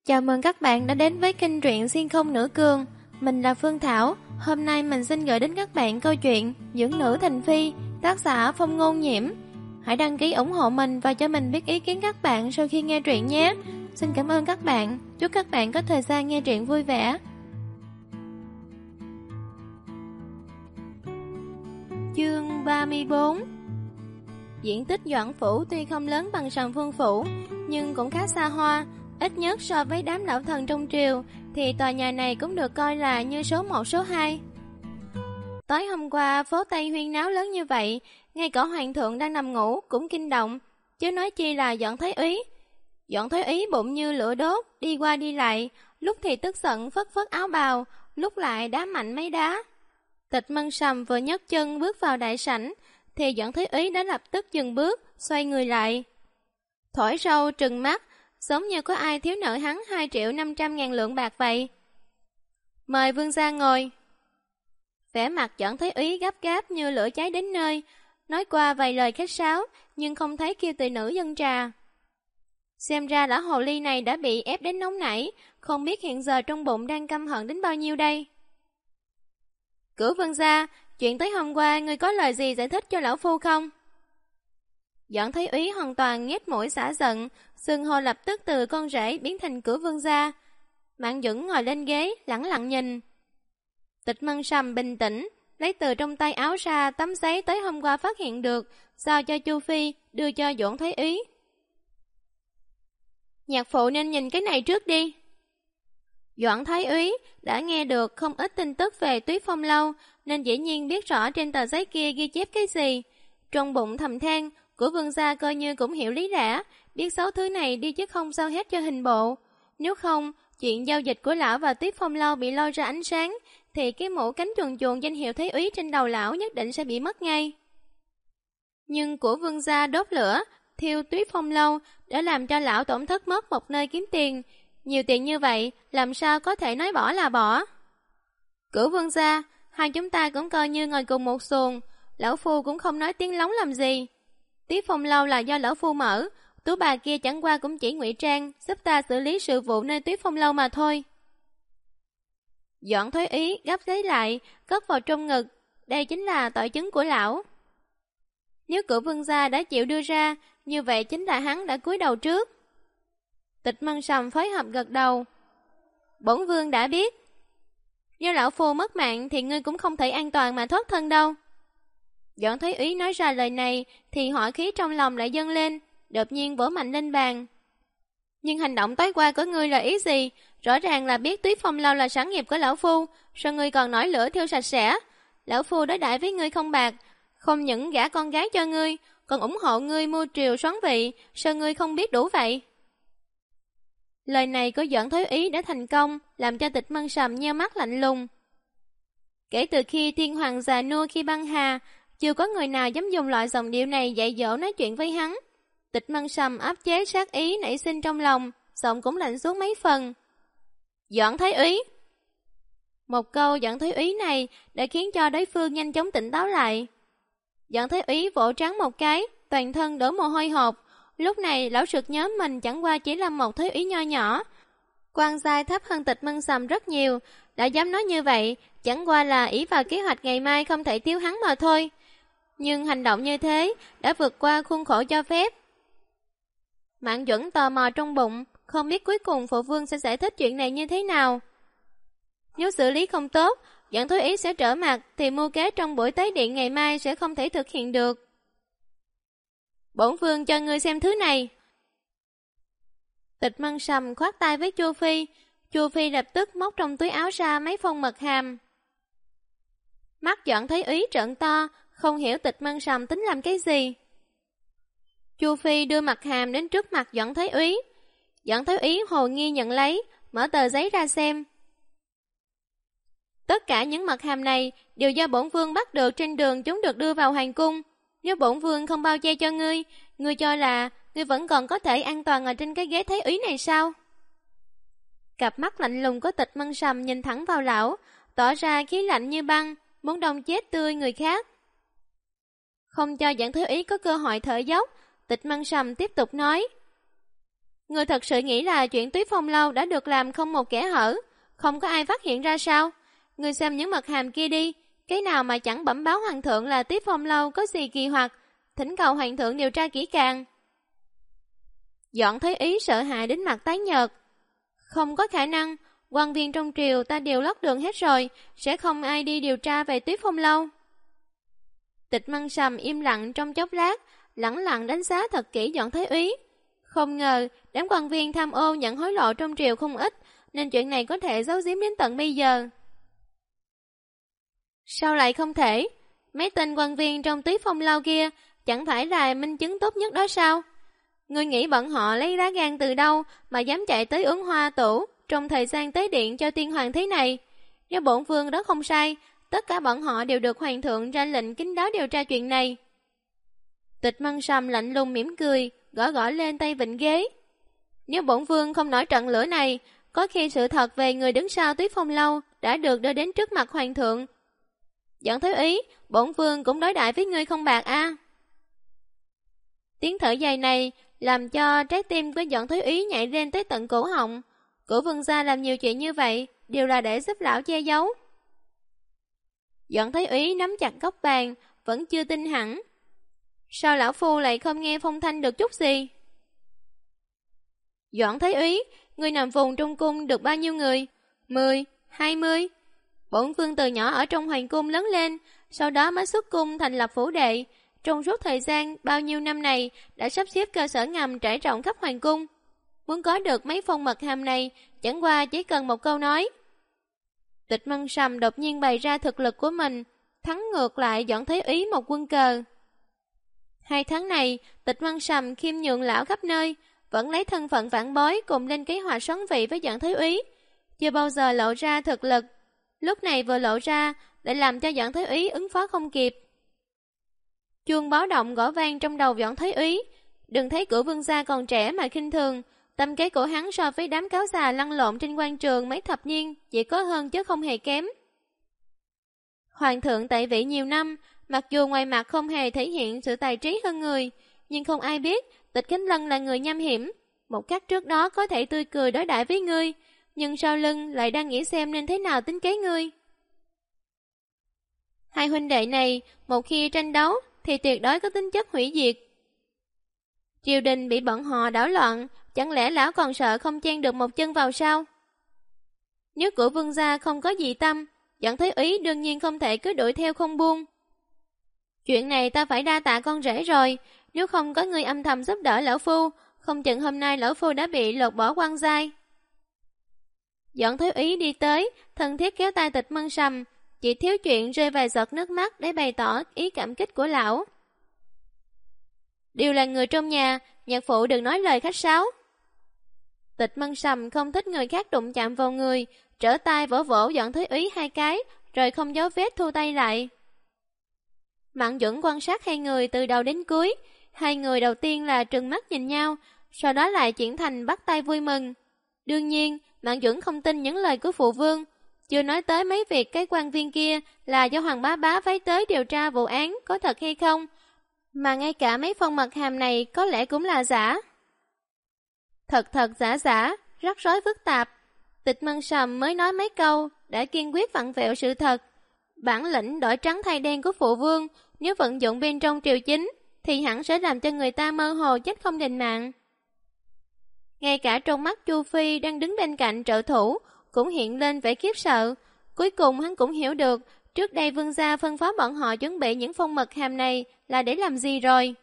Chào mừng các bạn đã đến với kênh truyện Xuyên Không Nữ Cường. Mình là Phương Thảo. Hôm nay mình xin gửi đến các bạn câu chuyện Dưỡng Nữ Thành Phi, tác giả Phong Ngôn Nhiễm. Hãy đăng ký ủng hộ mình và cho mình biết ý kiến các bạn sau khi nghe truyện nhé. Xin cảm ơn các bạn. Chúc các bạn có thời gian nghe truyện vui vẻ. Chương 34. Diện tích Doãn Phủ tuy không lớn bằng Sầm Vương Phủ, nhưng cũng khá xa hoa. Ít nhất so với đám lão thần trong triều thì tòa nhà này cũng được coi là như số 1 số 2. Tối hôm qua phố Tây huyên náo lớn như vậy, ngay cả hoàng thượng đang nằm ngủ cũng kinh động, chứ nói chi là Doãn Thái Úy. Doãn Thái Úy bụng như lửa đốt, đi qua đi lại, lúc thì tức giận phất phất áo bào, lúc lại đá mạnh mấy đá. Tịch Mân Sầm vừa nhấc chân bước vào đại sảnh thì Doãn Thái Úy đã lập tức dừng bước, xoay người lại, thổi râu trừng mắt, giống như có ai thiếu nợ hắn 2.500.000 lượng bạc vậy. Mời vương gia ngồi. Vẻ mặt Doãn Thái Úy gấp gáp như lửa cháy đến nơi, nói qua vài lời khách sáo nhưng không thấy kêu tỳ nữ dâng trà. Xem ra lão hồ ly này đã bị ép đến nóng nảy, không biết hiện giờ trong bụng đang căm hận đến bao nhiêu đây. Cửu vương gia, chuyện tới hôm qua ngươi có lời gì giải thích cho lão phu không? Doãn Thái Úy hoàn toàn nhếch mũi xả giận, xưng hô lập tức từ con rể biến thành Cửu vương gia. Mạn Duẩn ngồi lên ghế lẳng lặng nhìn. Tịch Mân Sầm bình tĩnh lấy từ trong tay áo ra tấm giấy tới hôm qua phát hiện được, giao cho Chu Phi đưa cho Doãn Thái Úy. Nhạc phụ nên nhìn cái này trước đi. Doãn Thái Úy đã nghe được không ít tin tức về Tuyết Phong Lâu, nên dĩ nhiên biết rõ trên tờ giấy kia ghi chép cái gì. Trong bụng thầm than, của vương gia coi như cũng hiểu lý lẽ, biết xấu thứ này đi chứ không sao hết cho hình bộ. Nếu không, chuyện giao dịch của lão và Tuyết Phong Lâu bị lôi ra ánh sáng, thì cái mũ cánh chuồn chuồn danh hiệu Thái Úy trên đầu lão nhất định sẽ bị mất ngay. Nhưng của vương gia đốt lửa, thiêu Tuyết Phong Lâu đã làm cho lão tổn thất mất một nơi kiếm tiền. Nhiều tiền như vậy, làm sao có thể nói bỏ là bỏ. Cửu vương gia, hai chúng ta cũng coi như ngồi cùng một xuồng, lão phu cũng không nói tiếng lóng làm gì. Tuyết Phong Lâu là do lão phu mở, tú bà kia chẳng qua cũng chỉ ngụy trang giúp ta xử lý sự vụ nơi Tuyết Phong Lâu mà thôi. Doãn Thái Úy gấp giấy lại, cất vào trong ngực, đây chính là tội chứng của lão. Nếu Cửu vương gia đã chịu đưa ra, như vậy chính là hắn đã cúi đầu trước. Tịch Mân Sầm phối hợp gật đầu. Bổn vương đã biết. Nếu lão phu mất mạng thì ngươi cũng không thể an toàn mà thoát thân đâu. Doãn Thái Úy nói ra lời này thì hỏa khí trong lòng lại dâng lên, đột nhiên vỗ mạnh lên bàn. Nhưng hành động tối qua của ngươi là ý gì? Rõ ràng là biết Tuyết Phong Lâu là sản nghiệp của lão phu, sao ngươi còn nổi lửa thiêu sạch sẽ? Lão phu đối đãi với ngươi không bạc, không những gả con gái cho ngươi, còn ủng hộ ngươi mua triều soán vị, sao ngươi không biết đủ vậy? Lời này của Doãn Thái Úy đã thành công, làm cho Tịch Mân Sầm nheo mắt lạnh lùng. Kể từ khi thiên hoàng già nua khi băng hà, chưa có người nào dám dùng loại giọng điệu này dạy dỗ nói chuyện với hắn. Tịch Mân Sầm áp chế sát ý nảy sinh trong lòng, giọng cũng lạnh xuống mấy phần. Doãn Thái Úy. Một câu Doãn Thái Úy này đã khiến cho đối phương nhanh chóng tỉnh táo lại. Doãn Thái Úy vỗ trán một cái, toàn thân đổ mồ hôi hột. Lúc này lão sực nhớ mình chẳng qua chỉ là một Thái Úy nho nhỏ, quan giai thấp hơn Tịch Mân Sầm rất nhiều, đã dám nói như vậy, chẳng qua là ỷ vào kế hoạch ngày mai không thể thiếu hắn mà thôi. Nhưng hành động như thế đã vượt qua khuôn khổ cho phép. Mạn Duẩn tò mò trong bụng, không biết cuối cùng phụ vương sẽ giải thích chuyện này như thế nào. Nếu xử lý không tốt, Doãn Thái Úy sẽ trở mặt, thì mưu kế trong buổi tế điện ngày mai sẽ không thể thực hiện được. Bổn vương cho ngươi xem thứ này. Tịch Mân Sầm khoát tay với Chu Phi. Chu Phi lập tức móc trong túi áo ra mấy phong mật hàm. Mắt Doãn Thái Úy trợn to, không hiểu Tịch Mân Sầm tính làm cái gì. Chu Phi đưa mật hàm đến trước mặt Doãn Thái Úy. Doãn Thái Úy hồ nghi nhận lấy, mở tờ giấy ra xem. Tất cả những mật hàm này đều do bổn vương bắt được trên đường chúng được đưa vào hoàng cung. Nếu bổn vương không bao che cho ngươi, ngươi cho là ngươi vẫn còn có thể an toàn ở trên cái ghế Thái Úy này sao? Cặp mắt lạnh lùng của Tịch Mân Sầm nhìn thẳng vào lão, tỏ ra khí lạnh như băng, muốn đông chết tươi người khác. Không cho Doãn Thái Úy có cơ hội thở dốc, Tịch Mân Sầm tiếp tục nói. Ngươi thật sự nghĩ là chuyện Tuyết Phong Lâu đã được làm không một kẽ hở, không có ai phát hiện ra sao? Ngươi xem những mật hàm kia đi, cái nào mà chẳng bẩm báo hoàng thượng là Tuyết Phong Lâu có gì kỳ hoặc, thỉnh cầu hoàng thượng điều tra kỹ càng. Dọn thấy ý sợ hãi đến mặt tái nhợt. Không có khả năng, quan viên trong triều ta đều lót đường hết rồi, sẽ không ai đi điều tra về Tuyết Phong Lâu. Tịch Măng Sầm im lặng trong chốc lát, lẳng lặng đánh giá thật kỹ Dọn Thái Úy. Không ngờ, đám quan viên tham ô nhận hối lộ trong triều không ít, nên chuyện này có thể giấu giếm đến tận bây giờ. Sao lại không thể? Mấy tên quan viên trong Tuyết Phong Lâu kia chẳng phải là minh chứng tốt nhất đó sao? Ngươi nghĩ bọn họ lấy lá gan từ đâu mà dám chạy tới Ứng Hoa Tủ trong thời gian tế điện cho tiên hoàng thế này? Nếu bổn vương đó không sai, tất cả bọn họ đều được hoàng thượng ra lệnh kín đáo điều tra chuyện này. Tịch Măng Sầm lạnh lùng mỉm cười, gõ gõ lên tay vịnh ghế. Nếu bổn vương không nổi trận lửa này, có khi sự thật về người đứng sau Tuyết Phong Lâu đã được đưa đến trước mặt hoàng thượng. Dẫn Thái Úy, bổn vương cũng đối đãi với ngươi không bạc a. Tiếng thở dài này làm cho trái tim của Dọn Thái Úy nhảy lên tới tận cổ họng. Cổ vương gia làm nhiều chuyện như vậy đều là để giúp lão che giấu. Dọn Thái Úy nắm chặt góc bàn, vẫn chưa tin hẳn. Sao lão phu lại không nghe phong thanh được chút gì? Dọn Thái Úy, ngươi nằm vùng trong cung được bao nhiêu người? 10, 20. Bổn vương từ nhỏ ở trong hoàng cung lớn lên, sau đó mới xuất cung thành lập phủ đệ. Trong suốt thời gian bao nhiêu năm này đã sắp xếp cơ sở ngầm trải rộng khắp hoàng cung. Muốn có được mấy phong mật hàm này, chẳng qua chỉ cần một câu nói. Tịch Măng Sầm đột nhiên bày ra thực lực của mình, thắng ngược lại Dọn Thái Úy một quân cờ. 2 tháng này, Tịch Măng Sầm khiêm nhượng lão khắp nơi, vẫn lấy thân phận vãn bối cùng lên kế hoạch xoắn vị với Dọn Thái Úy, chưa bao giờ lộ ra thực lực. Lúc này vừa lộ ra, lại làm cho Dọn Thái Úy ứng phó không kịp. Chuông báo động gõ vang trong đầu Dọn Thái Úy. Đừng thấy Cửu vương gia còn trẻ mà khinh thường, tâm kế của hắn so với đám cáo già lăn lộn trên quan trường mấy thập niên chỉ có hơn chứ không hề kém. Hoàng thượng tại vị nhiều năm, mặc dù ngoài mặt không hề thể hiện sự tài trí hơn người, nhưng không ai biết Tịch Khánh Lân là người nham hiểm. Một cách trước đó có thể tươi cười đối đãi với ngươi, nhưng sau lưng lại đang nghĩ xem nên thế nào tính kế ngươi. Hai huynh đệ này, một khi tranh đấu thì tuyệt đối có tính chất hủy diệt. Triều đình bị bọn họ đảo loạn, chẳng lẽ lão còn sợ không chen được một chân vào sao? Nếu Cửu vương gia không có dị tâm, Dọn Thái Úy đương nhiên không thể cứ đuổi theo không buông. Chuyện này ta phải đa tạ con rể rồi, nếu không có người âm thầm giúp đỡ lão phu, không chừng hôm nay lão phu đã bị lột bỏ quan giai. Dọn Thái Úy đi tới, thân thiết kéo tay Tịch Măng Sầm, chỉ thiếu chuyện rơi vài giọt nước mắt để bày tỏ ý cảm kích của lão. Đều là người trong nhà, nhạc phụ đừng nói lời khách sáo. Tịch Măng Sầm không thích người khác đụng chạm vào người, trở tay vỗ vỗ Dọn Thái Úy 2 cái, rồi không giấu vết thu tay lại. Mạn Duẩn quan sát hai người từ đầu đến cuối, hai người đầu tiên là trừng mắt nhìn nhau, sau đó lại chuyển thành bắt tay vui mừng. Đương nhiên, Mạn Duẩn không tin những lời của phụ vương, chưa nói tới mấy việc cái quan viên kia là do Hoàng Bá Bá phái tới điều tra vụ án có thật hay không, mà ngay cả mấy phong mật hàm này có lẽ cũng là giả. Thật thật giả giả, rắc rối phức tạp. Tịch Măng Sầm mới nói mấy câu đã kiên quyết vặn vẹo sự thật. Bản lĩnh đổi trắng thay đen của phụ vương nếu vận dụng bên trong triều chính thì hẳn sẽ làm cho người ta mơ hồ chết không đền mạng. Ngay cả trong mắt Chu Phi đang đứng bên cạnh trợ thủ cũng hiện lên vẻ khiếp sợ. Cuối cùng hắn cũng hiểu được trước đây vương gia phân phó bọn họ chuẩn bị những phong mật hàm này là để làm gì rồi.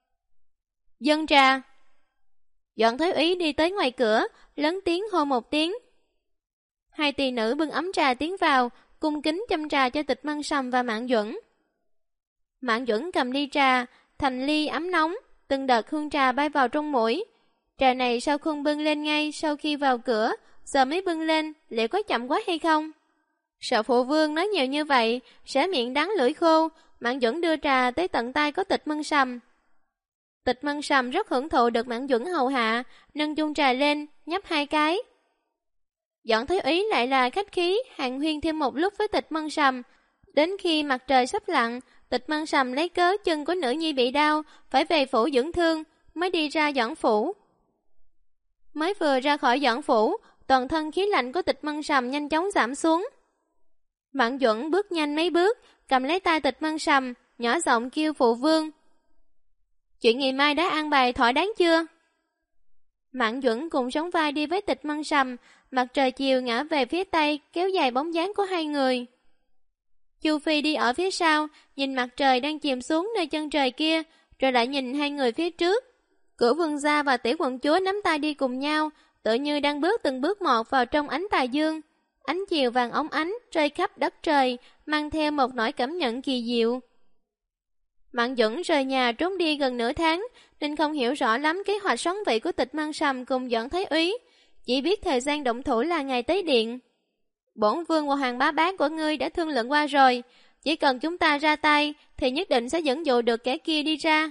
Dân trà. Dọn Thái Úy đi tới ngoài cửa, lớn tiếng hô một tiếng. Hai tỳ nữ bưng ấm trà tiến vào, cung kính châm trà cho Tịch Măng Sầm và Mạn Duẩn. Mạn Duẩn cầm ly trà, thành ly ấm nóng, từng đợt hương trà bay vào trong mũi. Trà này sao không bưng lên ngay sau khi vào cửa, giờ mới bưng lên, liệu có chậm quá hay không? Sợ phụ vương nói nhiều như vậy, sẽ miệng đắng lưỡi khô, Mạn Duẩn đưa trà tới tận tay của Tịch Măng Sầm. Tịch Măng Sầm rất hưởng thụ được Mạn Duẩn hầu hạ, nâng chung trà lên, nhấp 2 cái. Dọn Thái Úy lại là khách khí, hàn huyên thêm một lúc với Tịch Măng Sầm. Đến khi mặt trời sắp lặn, Tịch Măng Sầm lấy cớ chân của nữ nhi bị đau, phải về phủ dưỡng thương, mới đi ra dọn phủ. Mới vừa ra khỏi Doãn phủ, toàn thân khí lạnh của Tịch Mân Sầm nhanh chóng giảm xuống. Mạn Duẩn bước nhanh mấy bước, cầm lấy tay Tịch Mân Sầm, nhỏ giọng kêu phụ vương. Chuyện ngày mai đã an bài thỏa đáng chưa? Mạn Duẩn cùng sóng vai đi với Tịch Mân Sầm, mặt trời chiều ngã về phía tây, kéo dài bóng dáng của hai người. Chu Phi đi ở phía sau, nhìn mặt trời đang chìm xuống nơi chân trời kia, rồi lại nhìn hai người phía trước. Cửu vương gia và tiểu quận chúa nắm tay đi cùng nhau, tựa như đang bước từng bước một vào trong ánh tà dương. Ánh chiều vàng óng ánh rơi khắp đất trời, mang theo một nỗi cảm nhận kỳ diệu. Mạn Duẩn rời nhà trốn đi gần nửa tháng, nên không hiểu rõ lắm kế hoạch sống vị của Tịch Mân Sầm cùng Doãn Thái Úy, chỉ biết thời gian động thủ là ngày tế điện. Bổn vương và Hoàng Bá Bá của ngươi đã thương lượng qua rồi, chỉ cần chúng ta ra tay thì nhất định sẽ dẫn dụ được kẻ kia đi ra.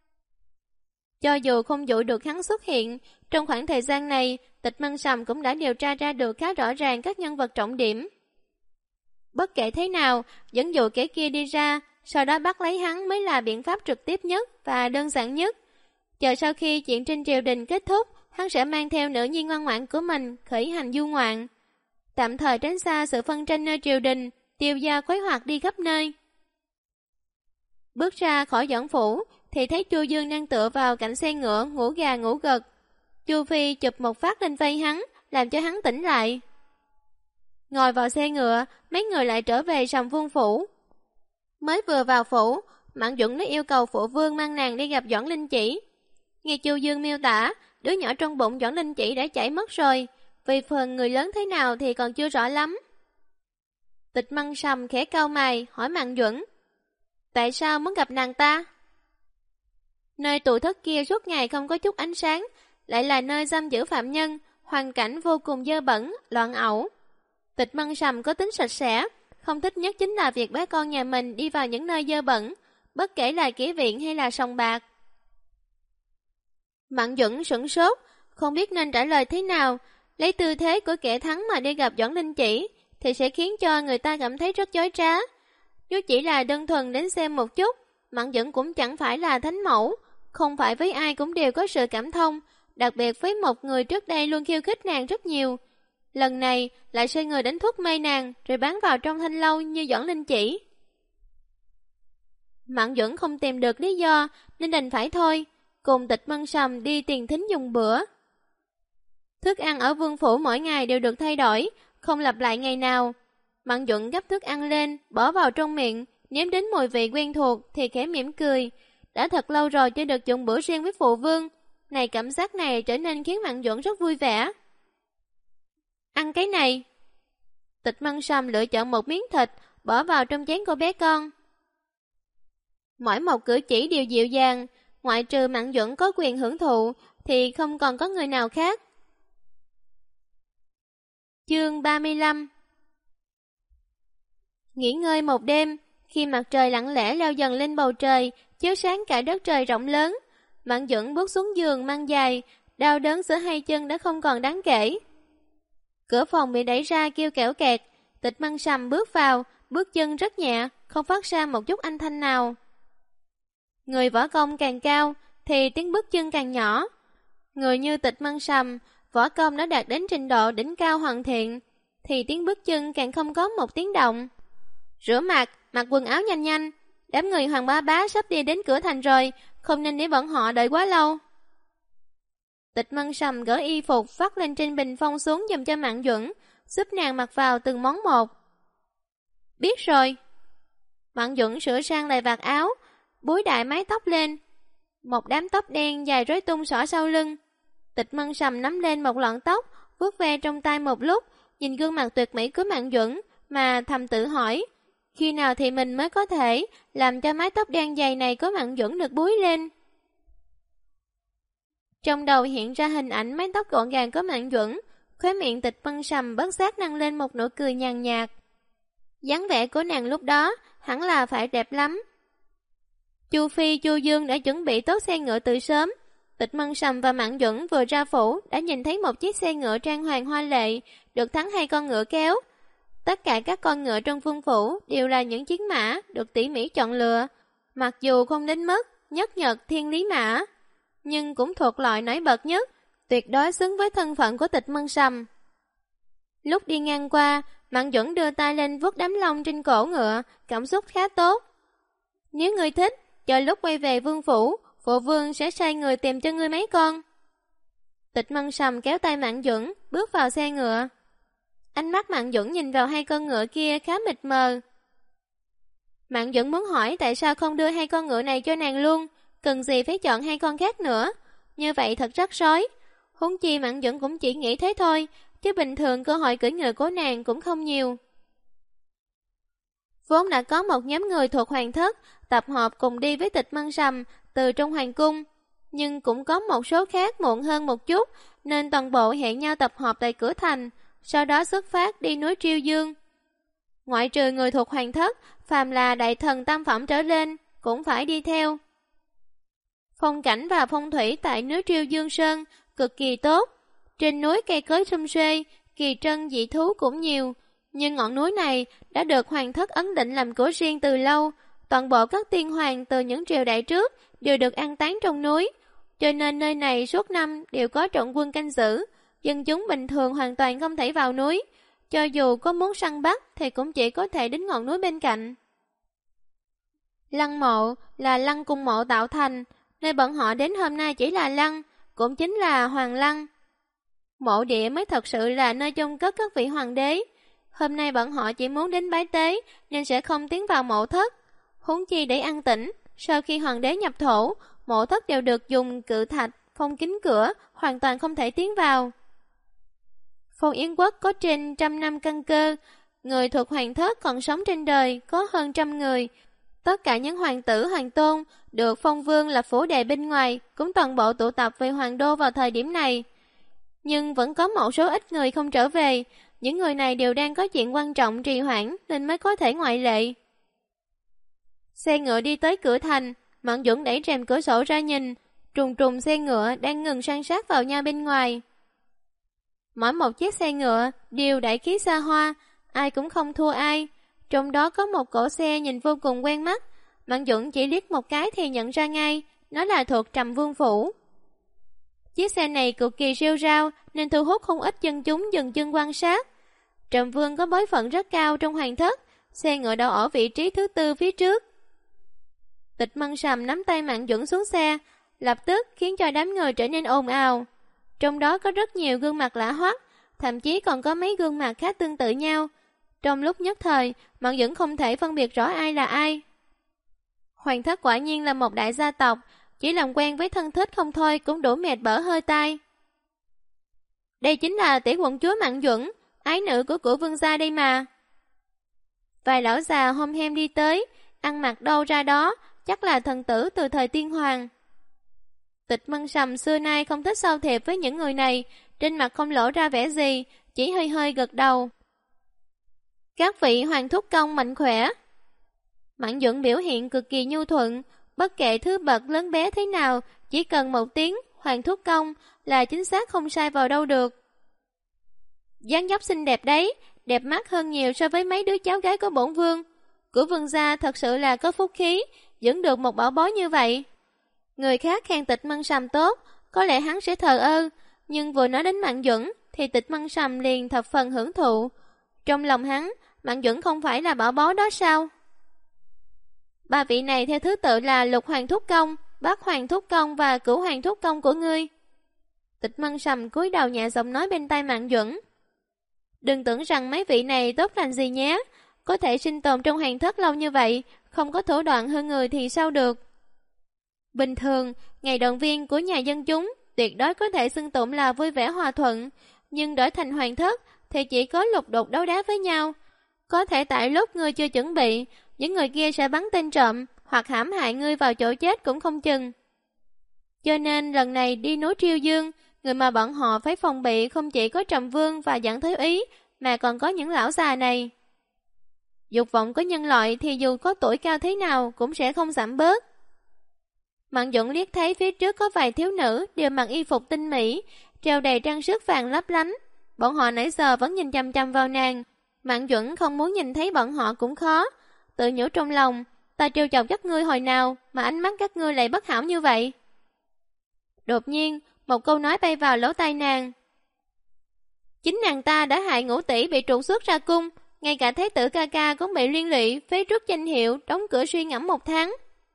Cho dù không dụ được hắn xuất hiện, trong khoảng thời gian này, Tịch Mân Sầm cũng đã điều tra ra được khá rõ ràng các nhân vật trọng điểm. Bất kể thế nào, dẫn dụ kẻ kia đi ra, sau đó bắt lấy hắn mới là biện pháp trực tiếp nhất và đơn giản nhất. Chờ sau khi chuyện trên triều đình kết thúc, hắn sẽ mang theo nữ nhi ngoan ngoãn của mình khởi hành du ngoạn. Tạm thời tránh xa sự phân tranh nơi triều đình, tiêu dao khuấy hoạt đi khắp nơi. Bước ra khỏi Doãn phủ thì thấy Chu Dương đang tựa vào cạnh xe ngựa ngủ gà ngủ gật. Chu Phi chụp một phát lên vai hắn, làm cho hắn tỉnh lại. Ngồi vào xe ngựa, mấy người lại trở về Sầm Vương phủ. Mới vừa vào phủ, Mạn Duẩn đã yêu cầu phụ vương mang nàng đi gặp Doãn Linh Chỉ. Nghe Chu Dương miêu tả, đứa nhỏ trong bụng Doãn Linh Chỉ đã chảy mất rồi, vì phần người lớn thế nào thì còn chưa rõ lắm. Tịch Mân Sầm khẽ cau mày, hỏi Mạn Duẩn. Tại sao muốn gặp nàng ta? Nơi tù thất kia suốt ngày không có chút ánh sáng, lại là nơi giam giữ phạm nhân, hoàn cảnh vô cùng dơ bẩn, loạn ẩu. Tịch Mân Sầm có tính sạch sẽ, không thích nhất chính là việc bé con nhà mình đi vào những nơi dơ bẩn, bất kể là kỹ viện hay là sòng bạc. Mạn Duẩn sửng sốt, không biết nên trả lời thế nào. Lấy tư thế của kẻ thắng mà đi gặp Doãn Linh Chỉ thì sẽ khiến cho người ta cảm thấy rất chói trá. Nếu chỉ là đơn thuần đến xem một chút, Mạn Duẩn cũng chẳng phải là thánh mẫu, không phải với ai cũng đều có sự cảm thông, đặc biệt với một người trước đây luôn khiêu khích nàng rất nhiều. Lần này lại sai người đánh thuốc mê nàng rồi bán vào trong thanh lâu như Doãn Linh Chỉ. Mạn Duẩn không tìm được lý do nên đành phải thôi, cùng Tịch Mân Sầm đi tiền thính dùng bữa. Thức ăn ở vương phủ mỗi ngày đều được thay đổi, không lặp lại ngày nào. Mạn Duẩn gấp thức ăn lên, bỏ vào trong miệng, nếm đến mùi vị quen thuộc thì khẽ mỉm cười. Đã thật lâu rồi chưa được dùng bữa riêng với phụ vương, này cảm giác này trở nên khiến Mạn Duẩn rất vui vẻ. Ăn cái này. Tịch Mân Sầm lựa chọn một miếng thịt, bỏ vào trong chén của bé con. Mỗi một cử chỉ đều dịu dàng, ngoại trừ Mạn Duẩn có quyền hưởng thụ, thì không còn có người nào khác. Chương 35. Nghỉ ngơi một đêm, khi mặt trời lặng lẽ leo dần lên bầu trời, chiếu sáng cả đất trời rộng lớn, Mạn Duẩn bước xuống giường mang dài, đau đớn giữa hai chân đã không còn đáng kể. Cửa phòng bị đẩy ra kêu kẽo kẹt, Tịch Mân Sầm bước vào, bước chân rất nhẹ, không phát ra một chút âm thanh nào. Người võ công càng cao thì tiếng bước chân càng nhỏ. Người như Tịch Mân Sầm, võ công đã đạt đến trình độ đỉnh cao hoàn thiện, thì tiếng bước chân càng không có một tiếng động. Rửa mặt, mặc quần áo nhanh nhanh, đám người Hoàng Bá Bá sắp đi đến cửa thành rồi, không nên để bọn họ đợi quá lâu. Tịch Mân Sầm gỡ y phục vắt lên trên bình phong xuống dùm cho Mạn Duẩn, giúp nàng mặc vào từng món một. Biết rồi. Mạn Duẩn sửa sang lại vạt áo, búi đại mái tóc lên. Một đám tóc đen dài rối tung xõa sau lưng. Tịch Mân Sầm nắm lên một lọn tóc, vuốt ve trong tay một lúc, nhìn gương mặt tuyệt mỹ của Mạn Duẩn mà thầm tự hỏi, khi nào thì mình mới có thể làm cho mái tóc đen dày này của Mạn Duẩn được búi lên. Trong đầu hiện ra hình ảnh mái tóc gọn gàng của Mạn Duẩn, khóe miệng Tịch Mân Sầm bất giác nâng lên một nụ cười nhàn nhạt. Dáng vẻ của nàng lúc đó hẳn là phải đẹp lắm. Chu Phi, Chu Dương đã chuẩn bị tốt xe ngựa từ sớm. Tịch Mân Sầm và Mạn Duẩn vừa ra phủ đã nhìn thấy một chiếc xe ngựa trang hoàng hoa lệ, được thắng 2 con ngựa kéo. Tất cả các con ngựa trong vương phủ đều là những chiến mã được tỉ mỉ chọn lựa, mặc dù không đến mức nhất nhật thiên lý mã, nhưng cũng thuộc loại nổi bật nhất, tuyệt đối xứng với thân phận của Tịch Mân Sầm. Lúc đi ngang qua, Mạn Duẩn đưa tay lên vuốt đám lông trên cổ ngựa, cảm xúc khá tốt. Nếu ngươi thích, chờ lúc quay về vương phủ, phụ vương sẽ sai người tìm cho ngươi mấy con. Tịch Mân Sầm kéo tay Mạn Duẩn, bước vào xe ngựa. Ánh mắt Mạn Duẩn nhìn vào hai con ngựa kia khá mịt mờ. Mạn Duẩn muốn hỏi tại sao không đưa hai con ngựa này cho nàng luôn, cần gì phải chọn hai con khác nữa. Như vậy thật rắc rối. Huống chi Mạn Duẩn cũng chỉ nghĩ thế thôi, chứ bình thường cơ hội cưỡi ngựa của nàng cũng không nhiều. Vốn đã có một nhóm người thuộc hoàng thất tập hợp cùng đi với Tịch Mân Sầm từ trong hoàng cung, nhưng cũng có một số khác muộn hơn một chút, nên toàn bộ hẹn nhau tập hợp tại cửa thành, sau đó xuất phát đi núi Triêu Dương. Ngoại trừ người thuộc hoàng thất, phàm là đại thần tam phẩm trở lên cũng phải đi theo. Phong cảnh và phong thủy tại núi Triêu Dương Sơn cực kỳ tốt. Trên núi cây cối sum xuê, kỳ trân dị thú cũng nhiều, nhưng ngọn núi này đã được hoàng thất ấn định làm của riêng từ lâu. Toàn bộ các tiên hoàng từ những triều đại trước đều được an táng trong núi, cho nên nơi này suốt năm đều có trọng quân canh giữ. Dân chúng bình thường hoàn toàn không thể vào núi, cho dù có muốn săn bắt thì cũng chỉ có thể đến ngọn núi bên cạnh. Lăng mộ là lăng cung mộ tạo thành, nơi bọn họ đến hôm nay chỉ là lăng, cũng chính là hoàng lăng. Mộ địa mới thật sự là nơi chôn cất các vị hoàng đế. Hôm nay bọn họ chỉ muốn đến bái tế nên sẽ không tiến vào mộ thất. Huống chi để an tĩnh, sau khi hoàng đế nhập thổ, mộ thất đều được dùng cự thạch phong kín cửa, hoàn toàn không thể tiến vào. Phong Yến Quốc có trên 100 năm căn cơ, người thuộc hoàng thất còn sống trên đời có hơn 100 người. Tất cả những hoàng tử hoàng tôn được phong vương là phủ đệ bên ngoài cũng toàn bộ tụ tập về hoàng đô vào thời điểm này. Nhưng vẫn có một số ít người không trở về, những người này đều đang có chuyện quan trọng trì hoãn nên mới có thể ngoại lệ. Xe ngựa đi tới cửa thành, Mạn Duẩn đẩy rèm cửa sổ ra nhìn, trùng trùng xe ngựa đang ngừng san sát vào nhau bên ngoài. Mỗi một chiếc xe ngựa đều đại khí xa hoa, ai cũng không thua ai. Trong đó có một cỗ xe nhìn vô cùng quen mắt, Mạn Duẩn chỉ liếc một cái thì nhận ra ngay, nó là thuộc Trầm Vương Phủ. Chiếc xe này cực kỳ rêu rao nên thu hút không ít dân chúng dừng chân quan sát. Trầm Vương có bối phận rất cao trong hoàng thất, xe ngựa đậu ở vị trí thứ 4 phía trước. Tịch Mân Sầm nắm tay Mạn Duẩn xuống xe, lập tức khiến cho đám người trở nên ồn ào. Trong đó có rất nhiều gương mặt lạ hoắc, thậm chí còn có mấy gương mặt khác tương tự nhau. Trong lúc nhất thời, Mạn Duẩn không thể phân biệt rõ ai là ai. Hoàng thất quả nhiên là một đại gia tộc, chỉ làm quen với thân thích không thôi cũng đủ mệt bở hơi tai. Đây chính là tỷ quận chúa Mạn Duẩn, ái nữ của vương gia đây mà. Vài lão già hôm hem đi tới, ăn mặc đâu ra đó, chắc là thần tử từ thời tiên hoàng. Tịch Mân Sầm xưa nay không thích giao thiệp với những người này, trên mặt không lộ ra vẻ gì, chỉ hơi hơi gật đầu. Các vị hoàng thúc công mạnh khỏe. Mạn Duẩn biểu hiện cực kỳ nhu thuận, bất kể thứ bậc lớn bé thế nào, chỉ cần một tiếng hoàng thúc công là chính xác không sai vào đâu được. Dáng dấp xinh đẹp đấy, đẹp mắt hơn nhiều so với mấy đứa cháu gái của bổn vương. Của vương gia thật sự là có phúc khí, dẫn được một bảo bối như vậy. Người khác khen Tịch Mân Sầm tốt, có lẽ hắn sẽ thờ ơ, nhưng vừa nói đến Mạn Duẩn thì Tịch Mân Sầm liền thập phần hưởng thụ. Trong lòng hắn, Mạn Duẩn không phải là bảo bối đó sao? Ba vị này theo thứ tự là Lục Hoàng Thúc Công, Bát Hoàng Thúc Công và Cửu Hoàng Thúc Công của ngươi. Tịch Mân Sầm cúi đầu nhẹ giọng nói bên tai Mạn Duẩn. Đừng tưởng rằng mấy vị này tốt lành gì nhé, có thể sinh tồn trong hoàng thất lâu như vậy, không có thủ đoạn hơn người thì sao được. Bình thường, ngày động viên của nhà dân chúng tuyệt đối có thể xưng tụng là vui vẻ hòa thuận, nhưng đổi thành hoàng thất thì chỉ có lục đục đấu đá với nhau. Có thể tại lúc ngươi chưa chuẩn bị, những người kia sẽ bắn tên trộm hoặc hãm hại ngươi vào chỗ chết cũng không chừng. Cho nên lần này đi núi Triêu Dương, người mà bọn họ phải phòng bị không chỉ có Trầm Vương và Doãn Thái Úy, mà còn có những lão già này. Dục vọng của nhân loại thì dù có tuổi cao thế nào cũng sẽ không giảm bớt. Mạn Duẩn liếc thấy phía trước có vài thiếu nữ đều mặc y phục tinh mỹ, treo đầy trang sức vàng lấp lánh. Bọn họ nãy giờ vẫn nhìn chăm chăm vào nàng. Mạn Duẩn không muốn nhìn thấy bọn họ cũng khó. Tự nhủ trong lòng, ta trêu chọc các ngươi hồi nào mà ánh mắt các ngươi lại bất hảo như vậy. Đột nhiên, một câu nói bay vào lỗ tai nàng. Chính nàng ta đã hại Ngũ tỷ bị trục xuất ra cung, ngay cả thái tử ca ca cũng bị liên lụy, phế truất danh hiệu, đóng cửa suy ngẫm 1 tháng.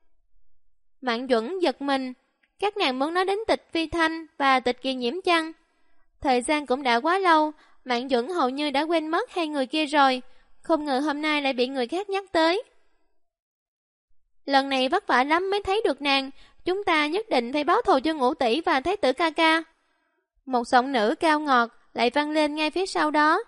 Mạn Duẩn giật mình, các nàng muốn nói đến Tịch Phi Thanh và Tịch Kỳ Nhiễm chăng? Thời gian cũng đã quá lâu, Mạn Duẩn hầu như đã quên mất hai người kia rồi, không ngờ hôm nay lại bị người khác nhắc tới. Lần này vất vả lắm mới thấy được nàng, chúng ta nhất định phải báo thù cho Ngũ tỷ và thái tử ca ca. Một giọng nữ cao ngọt lại vang lên ngay phía sau đó.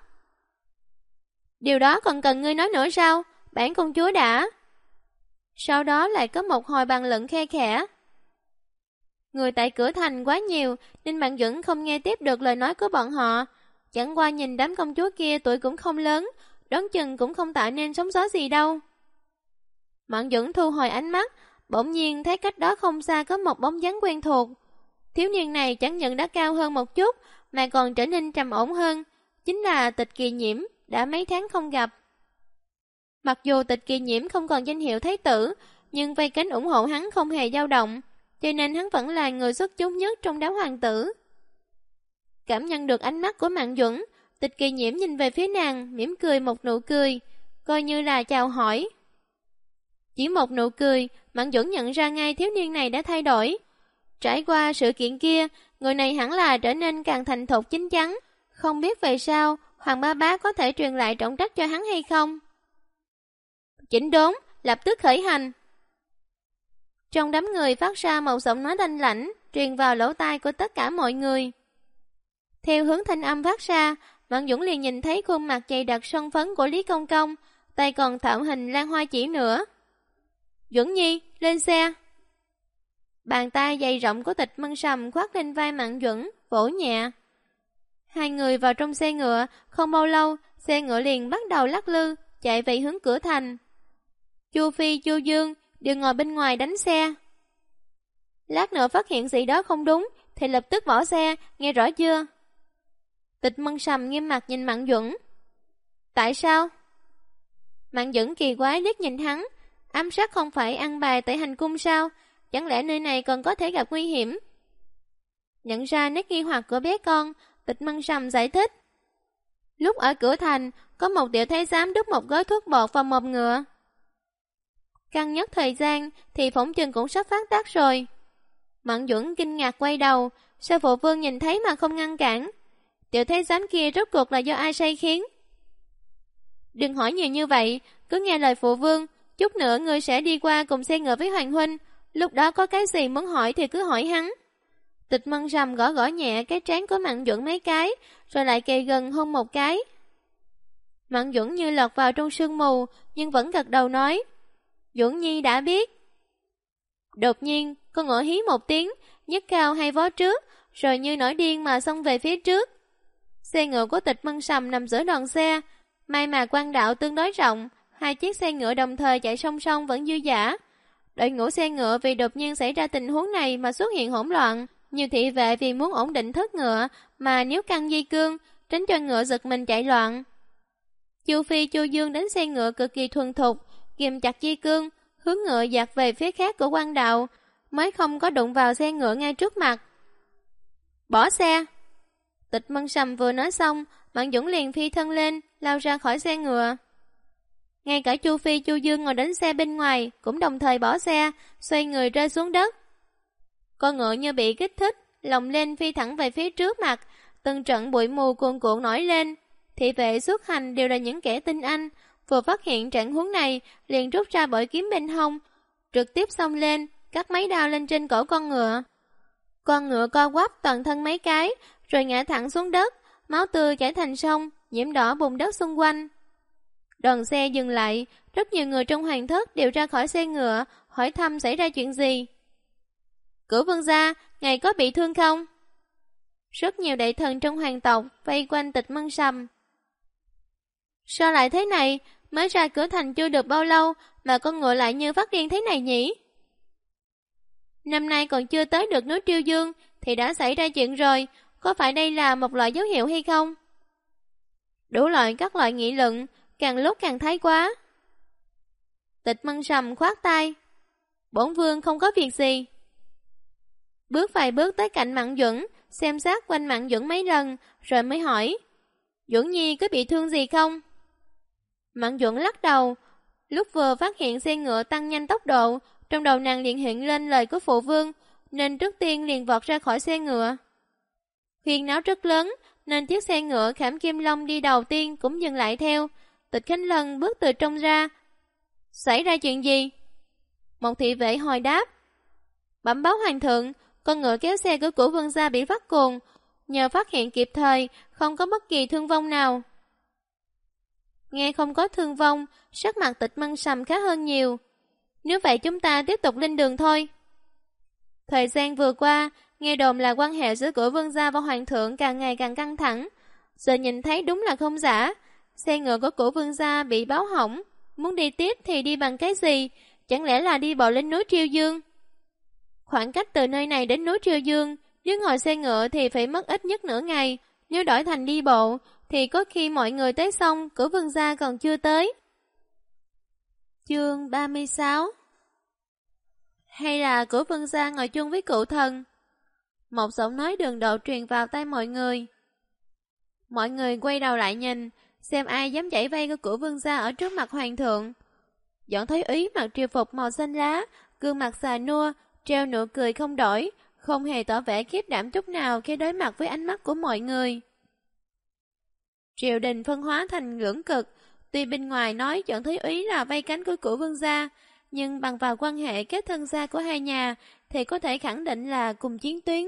Điều đó còn cần ngươi nói nữa sao? Bản công chúa đã. Sau đó lại có một hồi bàn luận khe khẽ. Người tại cửa thành quá nhiều nên Mạn Duẩn không nghe tiếp được lời nói của bọn họ. Chẳng qua nhìn đám công chúa kia tuổi cũng không lớn, đoán chừng cũng không tạo nên sóng gió gì đâu. Mạn Duẩn thu hồi ánh mắt, bỗng nhiên thấy cách đó không xa có một bóng dáng quen thuộc. Thiếu niên này chẳng những đã cao hơn một chút mà còn trở nên trầm ổn hơn, chính là Tịch Kỳ Nhiễm, đã mấy tháng không gặp. Mặc dù Tịch Kỳ Nhiễm không còn danh hiệu thái tử, nhưng vây cánh ủng hộ hắn không hề dao động, cho nên hắn vẫn là người xuất chúng nhất trong đám hoàng tử. Cảm nhận được ánh mắt của Mạn Duẩn, Tịch Kỳ Nhiễm nhìn về phía nàng, mỉm cười một nụ cười, coi như là chào hỏi. Chỉ một nụ cười, Mạn Duẩn nhận ra ngay thiếu niên này đã thay đổi. Trải qua sự kiện kia, người này hẳn là trở nên càng thành thục chín chắn. Không biết về sao, Hoàng Ba Bá có thể truyền lại trọng trách cho hắn hay không? Chỉnh đốn, lập tức khởi hành. Trong đám người phát ra một giọng nói thanh lãnh, truyền vào lỗ tai của tất cả mọi người. Theo hướng thanh âm phát ra, Mạn Duẩn liền nhìn thấy khuôn mặt dày đặc son phấn của Lý Công Công, tay còn tạo hình lan hoa chỉ nữa. Duẩn Nhi, lên xe. Bàn tay dày rộng của Tịch Mân Sầm khoác lên vai Mạn Duẩn, vỗ nhẹ. Hai người vào trong xe ngựa, không bao lâu, xe ngựa liền bắt đầu lắc lư, chạy về hướng cửa thành. Chu Phi, Chu Dương đều ngồi bên ngoài đánh xe. Lát nữa phát hiện gì đó không đúng, thì lập tức bỏ xe, nghe rõ chưa? Tịch Mân Sầm nghiêm mặt nhìn Mạn Duẩn. Tại sao? Mạn Duẩn kỳ quái liếc nhìn hắn, ám sát không phải ăn bài tại hành cung sao? Chẳng lẽ nơi này còn có thể gặp nguy hiểm? Nhận ra nét nghi hoặc của bé con, Tịch Mân Sầm giải thích. Lúc ở cửa thành, có một tiểu thái giám đút một gói thuốc bột vào mồm ngựa. Căng nhất thời gian thì phỏng chừng cũng sắp phát tác rồi. Mạn Duẩn kinh ngạc quay đầu, sao phụ vương nhìn thấy mà không ngăn cản? Tiểu thái giám kia rốt cuộc là do ai sai khiến? Đừng hỏi nhiều như vậy, cứ nghe lời phụ vương, chút nữa ngươi sẽ đi qua cùng xe ngựa với Hoàng huynh, lúc đó có cái gì muốn hỏi thì cứ hỏi hắn. Tịch Mân Sầm gõ gõ nhẹ cái trán của Mạn Duẩn mấy cái, rồi lại kề gần hôn một cái. Mạn Duẩn như lọt vào trong sương mù, nhưng vẫn gật đầu nói. Duẩn Nhi đã biết. Đột nhiên, con ngựa hí một tiếng, nhấc cao hai vó trước, rồi như nổi điên mà xông về phía trước. Xe ngựa của Tịch Mân Sầm nằm giữa đoàn xe, may mà quan đạo tương đối rộng, hai chiếc xe ngựa đồng thời chạy song song vẫn dư dả. Đội ngũ xe ngựa vì đột nhiên xảy ra tình huống này mà xuất hiện hỗn loạn, nhiều thị vệ vì muốn ổn định thớt ngựa mà níu căng dây cương, tránh cho ngựa giật mình chạy loạn. Chu Phi, Chu Dương đến xe ngựa cực kỳ thuần thục, ghim chặt dây cương, hướng ngựa dạt về phía khác của quan đạo, mới không có đụng vào xe ngựa ngay trước mặt. Bỏ xe! Tịch Mân Sầm vừa nói xong, Mạn Duẩn liền phi thân lên, lao ra khỏi xe ngựa. Ngay cả Chu Phi, Chu Dương ngồi đến xe bên ngoài cũng đồng thời bỏ xe, xoay người rơi xuống đất. Con ngựa như bị kích thích, lồng lên phi thẳng về phía trước mặt, từng trận bụi mù cuồn cuộn nổi lên. Thị vệ xuất hành đều là những kẻ tinh anh, vừa phát hiện trạng huống này, liền rút ra bội kiếm bên hông, trực tiếp xông lên, cắt mấy đao lên trên cổ con ngựa. Con ngựa co quắp toàn thân mấy cái, rồi ngã thẳng xuống đất, máu tươi chảy thành sông, nhiễm đỏ bùn đất xung quanh. Đoàn xe dừng lại, rất nhiều người trong hoàng thất đều ra khỏi xe ngựa, hỏi thăm xảy ra chuyện gì. Cửu vương gia, ngài có bị thương không? Rất nhiều đại thần trong hoàng tộc vây quanh Tịch Mân Sầm. Sao lại thế này? Mới ra cửa thành chưa được bao lâu mà con ngựa lại như phát điên thế này nhỉ? Năm nay còn chưa tới được núi Triêu Dương thì đã xảy ra chuyện rồi, có phải đây là một loại dấu hiệu hay không? Đủ loại các loại nghị luận, càng lúc càng thái quá. Tịch Mân Sầm khoát tay. Bổn vương không có việc gì. bước vài bước tới cạnh Mạn Duẩn, xem sát quanh Mạn Duẩn mấy lần, rồi mới hỏi, Duẩn Nhi có bị thương gì không? Mạn Duẩn lắc đầu, lúc vừa phát hiện xe ngựa tăng nhanh tốc độ, trong đầu nàng liền hiện lên lời của phụ vương, nên trước tiên liền vọt ra khỏi xe ngựa. Huyên náo rất lớn, nên chiếc xe ngựa Khảm Kim Long đi đầu tiên cũng dừng lại theo. Tịch Khánh Lân bước từ trong ra. Xảy ra chuyện gì? Một thị vệ hồi đáp. Bẩm báo hoàng thượng, con ngựa kéo xe của Cửu Vương gia bị phát cuồng, nhờ phát hiện kịp thời, không có bất kỳ thương vong nào. Nghe không có thương vong, sắc mặt Tịch Mân Sầm khá hơn nhiều. Nếu vậy chúng ta tiếp tục lên đường thôi. Thời gian vừa qua, nghe đồn là quan hệ giữa Cửu Vương gia và hoàng thượng càng ngày càng căng thẳng. Giờ nhìn thấy đúng là không giả. Xe ngựa của Cửu Vương gia bị báo hỏng, muốn đi tiếp thì đi bằng cái gì? Chẳng lẽ là đi bộ lên núi Triều Dương? Khoảng cách từ nơi này đến núi Triều Dương, nếu ngồi xe ngựa thì phải mất ít nhất nửa ngày. Nếu đổi thành đi bộ, thì có khi mọi người tới xong, Cửu Vương gia còn chưa tới. Chương 36. Hay là Cửu Vương gia ngồi chung với cụ thần? Một giọng nói đường độ truyền vào tai mọi người. Mọi người quay đầu lại nhìn, xem ai dám chảy vây của Cửu Vương gia ở trước mặt hoàng thượng. Doãn Thái Úy mặc triều phục màu xanh lá, gương mặt già nua, treo nụ cười không đổi, không hề tỏ vẻ khiếp đảm chút nào khi đối mặt với ánh mắt của mọi người. Triều đình phân hóa thành lưỡng cực, tuy bên ngoài nói Doãn Thái Úy là vây cánh của Cửu Vương gia, nhưng bằng vào quan hệ kết thân gia của hai nhà thì có thể khẳng định là cùng chiến tuyến.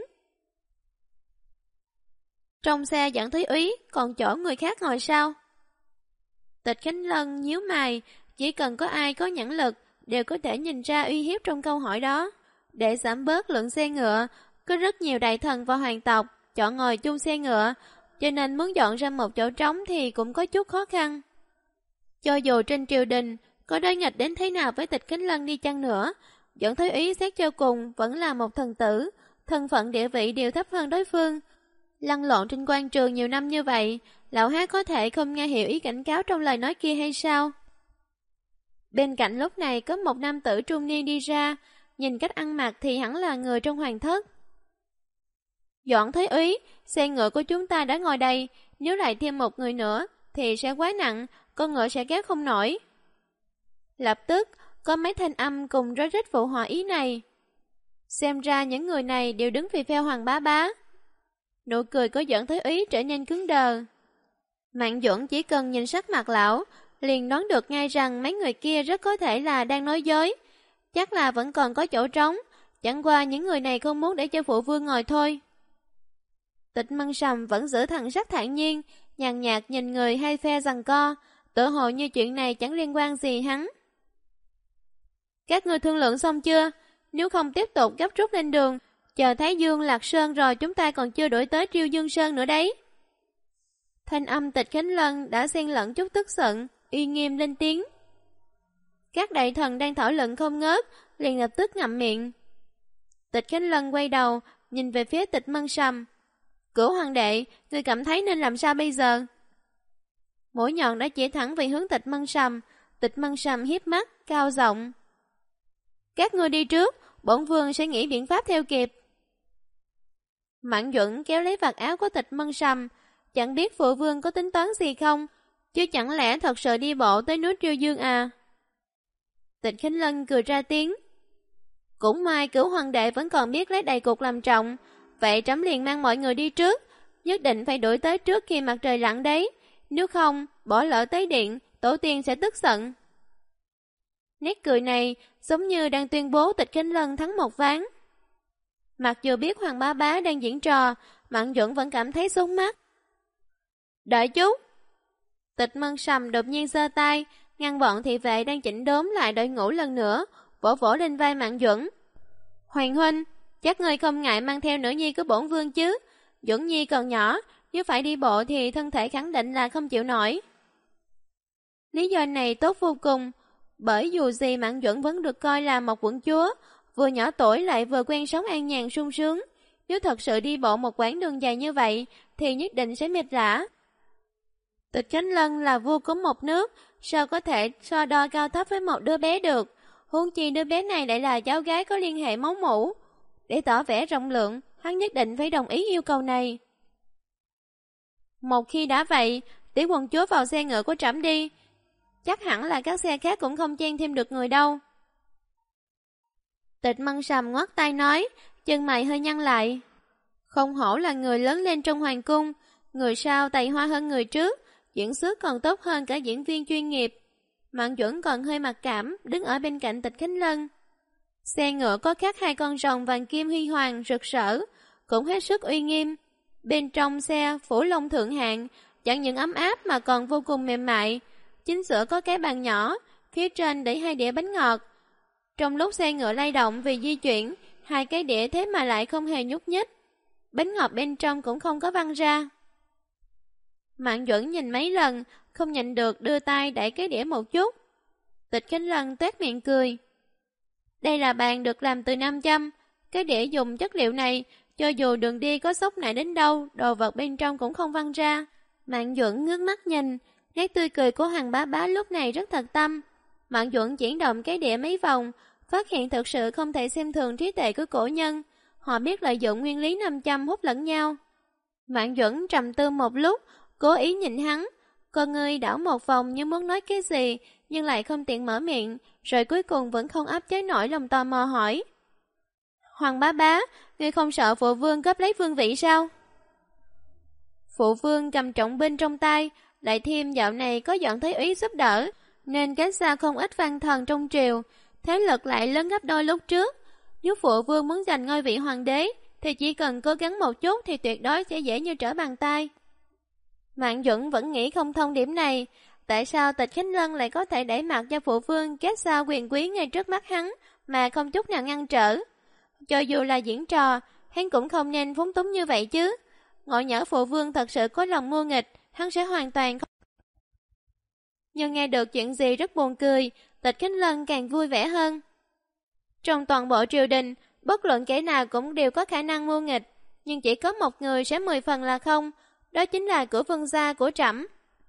Trong xe Doãn Thái Úy còn chỗ người khác ngồi sao? Tịch Khánh Lân nhíu mày, chỉ cần có ai có nhãn lực đều có thể nhìn ra uy hiếp trong câu hỏi đó. Để giảm bớt lượng xe ngựa, có rất nhiều đại thần và hoàng tộc chọn ngồi chung xe ngựa, cho nên muốn dọn ra một chỗ trống thì cũng có chút khó khăn. Cho dù trên triều đình có đối nghịch đến thế nào với Tịch Khánh Lân đi chăng nữa, Doãn Thái Úy xét cho cùng vẫn là một thần tử, thân phận địa vị đều thấp hơn đối phương. Lăn lộn trên quan trường nhiều năm như vậy, lão hát có thể không nghe hiểu ý cảnh cáo trong lời nói kia hay sao? Bên cạnh lúc này có một nam tử trung niên đi ra, nhìn cách ăn mặc thì hẳn là người trong hoàng thất. Doãn Thái Úy, xe ngựa của chúng ta đã ngồi đây, nếu lại thêm một người nữa thì sẽ quá nặng, con ngựa sẽ kéo không nổi. Lập tức, có mấy thanh âm cùng rối rít phụ họa ý này. Xem ra những người này đều đứng vì phe Hoàng Bá Bá. Nụ cười của Doãn Thái Úy trở nên cứng đờ. Mạn Duẩn chỉ cần nhìn sắc mặt lão, liền đoán được ngay rằng mấy người kia rất có thể là đang nói dối. Chắc là vẫn còn có chỗ trống, chẳng qua những người này không muốn để cho phụ vương ngồi thôi. Tịch Mân Sầm vẫn giữ thẳng sắc thản nhiên, nhàn nhạt nhìn người hai phe giằng co, tự hồ như chuyện này chẳng liên quan gì hắn. Các ngươi thương lượng xong chưa? Nếu không tiếp tục gấp rút lên đường, chờ Thái Dương Lạc Sơn rồi chúng ta còn chưa đuổi tới Triêu Dương Sơn nữa đấy. Thanh âm Tịch Khánh Lân đã xen lẫn chút tức giận, uy nghiêm lên tiếng. Các đại thần đang thảo luận không ngớt, liền lập tức ngậm miệng. Tịch Khánh Lân quay đầu, nhìn về phía Tịch Mân Sầm. Cửu hoàng đệ, ngươi cảm thấy nên làm sao bây giờ? Mũi nhọn đã chỉ thẳng về hướng Tịch Mân Sầm. Tịch Mân Sầm hiếp mắt, cao giọng. Các ngươi đi trước, bổn vương sẽ nghĩ biện pháp theo kịp. Mạn Duẩn kéo lấy vạt áo của Tịch Mân Sầm, chẳng biết phụ vương có tính toán gì không, chứ chẳng lẽ thật sự đi bộ tới núi Triều Dương à? Tịch Khánh Lân cười ra tiếng. Cũng may Cửu hoàng đệ vẫn còn biết lấy đại cục làm trọng, vậy trẫm liền mang mọi người đi trước, nhất định phải đuổi tới trước khi mặt trời lặn đấy, nếu không, bỏ lỡ tới điện, tổ tiên sẽ tức giận. Nét cười này giống như đang tuyên bố Tịch Khánh Lân thắng một ván. Mặc dù biết Hoàng Bá Bá đang diễn trò, Mạn Duẩn vẫn cảm thấy sốt mắt. Đợi chút! Tịch Mân Sầm đột nhiên giơ tay, ngăn bọn thị vệ đang chỉnh đốn lại đội ngũ lần nữa, vỗ vỗ lên vai Mạn Duẩn. Hoàng huynh, chắc ngươi không ngại mang theo nữ nhi của bổn vương chứ? Duẩn nhi còn nhỏ, nếu phải đi bộ thì thân thể khẳng định là không chịu nổi. Lý do này tốt vô cùng, bởi dù gì Mạn Duẩn vẫn được coi là một quận chúa, vừa nhỏ tuổi lại vừa quen sống an nhàn sung sướng. Nếu thật sự đi bộ một quãng đường dài như vậy, thì nhất định sẽ mệt rã. Tịch Khánh Lân là vua của một nước, sao có thể so đo cao thấp với một đứa bé được? Huống chi đứa bé này lại là cháu gái có liên hệ máu mủ. Để tỏ vẻ rộng lượng, hắn nhất định phải đồng ý yêu cầu này. Một khi đã vậy, tiểu quận chúa vào xe ngựa của trẫm đi. Chắc hẳn là các xe khác cũng không chen thêm được người đâu. Tịch Mân Sầm ngoắt tay nói, chân mày hơi nhăn lại. Không hổ là người lớn lên trong hoàng cung, người sau tài hoa hơn người trước, diễn xuất còn tốt hơn cả diễn viên chuyên nghiệp. Mạn Duẩn còn hơi mặc cảm, đứng ở bên cạnh Tịch Khánh Lân. Xe ngựa có khắc 2 con rồng vàng kim huy hoàng rực rỡ, cũng hết sức uy nghiêm. Bên trong xe phủ lông thượng hạng, chẳng những ấm áp mà còn vô cùng mềm mại. Chính giữa có cái bàn nhỏ, phía trên để 2 đĩa bánh ngọt. Trong lúc xe ngựa lay động vì di chuyển, 2 cái đĩa thế mà lại không hề nhúc nhích. Bánh ngọt bên trong cũng không có văng ra. Mạn Duẩn nhìn mấy lần, không nhịn được đưa tay đẩy cái đĩa một chút. Tịch Khánh Lân toét miệng cười. Đây là bàn được làm từ nam châm, cái đĩa dùng chất liệu này, cho dù đường đi có sốc nảy đến đâu, đồ vật bên trong cũng không văng ra. Mạn Duẩn ngước mắt nhìn, nét tươi cười của Hoàng Bá Bá lúc này rất thật tâm. Mạn Duẩn chuyển động cái đĩa mấy vòng, phát hiện thực sự không thể xem thường trí tuệ của cổ nhân. Họ biết lợi dụng nguyên lý nam châm hút lẫn nhau. Mạn Duẩn trầm tư một lúc, cố ý nhìn hắn. Con ngươi đảo một vòng như muốn nói cái gì, nhưng lại không tiện mở miệng, rồi cuối cùng vẫn không áp chế nổi lòng tò mò hỏi. Hoàng Bá Bá, ngươi không sợ phụ vương cướp lấy vương vị sao? Phụ vương cầm trọng binh trong tay, lại thêm dạo này có Doãn Thái Úy giúp đỡ, nên cách xa không ít văn thần trong triều, thế lực lại lớn gấp đôi lúc trước. Nếu phụ vương muốn giành ngôi vị hoàng đế, thì chỉ cần cố gắng một chút thì tuyệt đối sẽ dễ như trở bàn tay. Mạn Duẩn vẫn nghĩ không thông điểm này, tại sao Tịch Khánh Lân lại có thể đẩy mặt cho phụ vương kết giao quyền quý ngay trước mắt hắn mà không chút nào ngăn trở. Cho dù là diễn trò, hắn cũng không nên phóng túng như vậy chứ. Ngộ nhỡ phụ vương thật sự có lòng mưu nghịch, hắn sẽ hoàn toàn không. Nhưng nghe được chuyện gì rất buồn cười, Tịch Khánh Lân càng vui vẻ hơn. Trong toàn bộ triều đình, bất luận kẻ nào cũng đều có khả năng mưu nghịch, nhưng chỉ có một người sẽ 10 phần là không, đó chính là của vương gia của trẫm.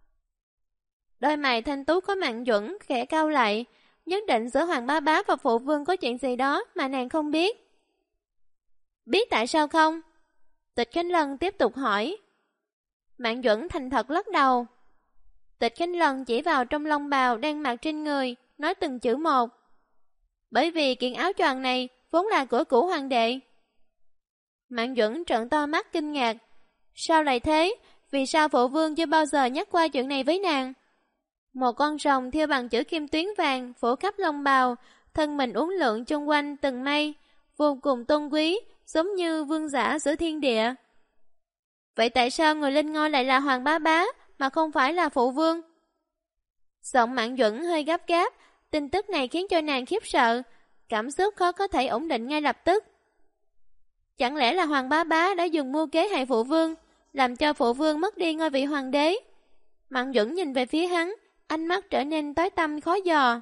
Đôi mày thanh tú có Mạn Duẩn khẽ cau lại, nhất định giữa Hoàng Bá Bá và phụ vương có chuyện gì đó mà nàng không biết. Biết tại sao không? Tịch Khánh Lân tiếp tục hỏi. Mạn Duẩn thành thật lắc đầu. Tịch Khánh Lân chỉ vào trong lông bào đang mặc trên người, nói từng chữ một. Bởi vì kiện áo choàng này vốn là của cửu hoàng đệ. Mạn Duẩn trợn to mắt kinh ngạc. Sao lại thế? Vì sao phụ vương chưa bao giờ nhắc qua chuyện này với nàng? Một con rồng thêu bằng chữ kim tuyến vàng phủ khắp lông bào, thân mình uốn lượn chung quanh từng mây, vô cùng tôn quý, giống như vương giả giữa thiên địa. Vậy tại sao người lên ngôi lại là Hoàng Bá Bá, mà không phải là phụ vương? Giọng Mạn Duẩn hơi gấp gáp, tin tức này khiến cho nàng khiếp sợ, cảm xúc khó có thể ổn định ngay lập tức. Chẳng lẽ là Hoàng Bá Bá đã dùng mưu kế hại phụ vương, làm cho phụ vương mất đi ngôi vị hoàng đế? Mạn Duẩn nhìn về phía hắn, ánh mắt trở nên tối tăm khó dò.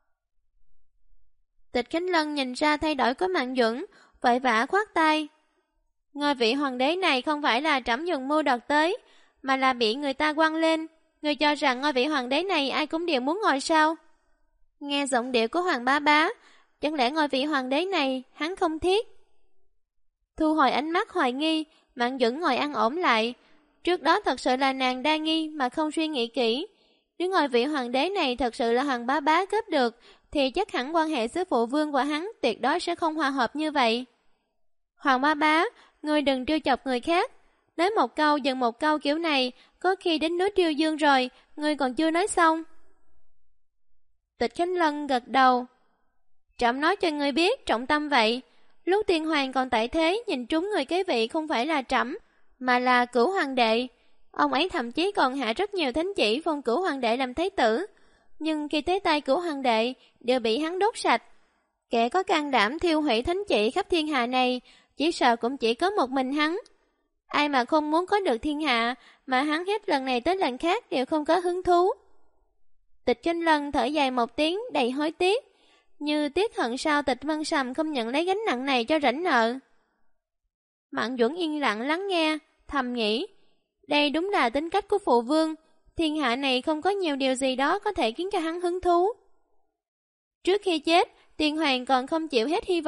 Tịch Khánh Lân nhìn ra thay đổi của Mạn Duẩn, vội vã khoát tay. Ngôi vị hoàng đế này không phải là trẫm dùng mưu đoạt tới, mà là bị người ta quăng lên. Người cho rằng ngôi vị hoàng đế này ai cũng đều muốn ngồi sao? Nghe giọng điệu của Hoàng Bá Bá, chẳng lẽ ngôi vị hoàng đế này hắn không thiết? Thu hồi ánh mắt hoài nghi, Mạn Duẩn ngồi ăn ổn lại. Trước đó thật sự là nàng đa nghi mà không suy nghĩ kỹ. Nếu ngôi vị hoàng đế này thật sự là Hoàng Bá Bá cướp được, thì chắc hẳn quan hệ giữa phụ vương và hắn tuyệt đối sẽ không hòa hợp như vậy. Hoàng Bá Bá, ngươi đừng trêu chọc người khác. Nói một câu dừng một câu kiểu này, có khi đến núi Triều Dương rồi, ngươi còn chưa nói xong. Tịch Khánh Lân gật đầu. Trẫm nói cho ngươi biết trọng tâm vậy. Lúc tiên hoàng còn tại thế, nhìn trúng người kế vị không phải là trẫm, mà là cửu hoàng đệ. Ông ấy thậm chí còn hạ rất nhiều thánh chỉ phong cửu hoàng đệ làm thái tử. Nhưng khi tới tay cửu hoàng đệ, đều bị hắn đốt sạch. Kẻ có can đảm thiêu hủy thánh chỉ khắp thiên hạ này, chỉ sợ cũng chỉ có một mình hắn. Ai mà không muốn có được thiên hạ, mà hắn hết lần này tới lần khác đều không có hứng thú. Tịch Khánh Lân thở dài một tiếng đầy hối tiếc, như tiếc hận sao Tịch Mân Sầm không nhận lấy gánh nặng này cho rảnh nợ. Mạn Duẩn yên lặng lắng nghe, thầm nghĩ, đây đúng là tính cách của phụ vương, thiên hạ này không có nhiều điều gì đó có thể khiến cho hắn hứng thú. Trước khi chết, tiên hoàng còn không chịu hết hy vọng,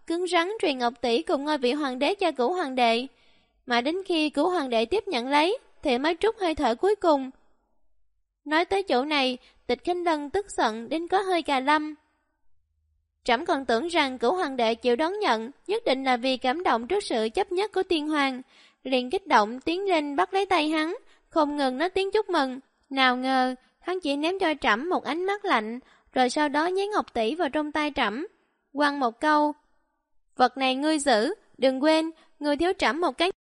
cứng rắn truyền ngọc tỷ cùng ngôi vị hoàng đế cho Cửu hoàng đệ. Mà đến khi Cửu hoàng đệ tiếp nhận lấy thì mới trút hơi thở cuối cùng. Nói tới chỗ này, Tịch Khinh Lân tức giận đến có hơi cà lâm. Trẫm còn tưởng rằng Cửu hoàng đệ chịu đón nhận, nhất định là vì cảm động trước sự chấp nhất của tiên hoàng, liền kích động tiến lên bắt lấy tay hắn, không ngừng nói tiếng chúc mừng. Nào ngờ, hắn chỉ ném cho trẫm một ánh mắt lạnh, rồi sau đó nhét ngọc tỷ vào trong tay trẫm, quăng một câu: "Vật này ngươi giữ, đừng quên, ngươi thiếu trẫm một cái."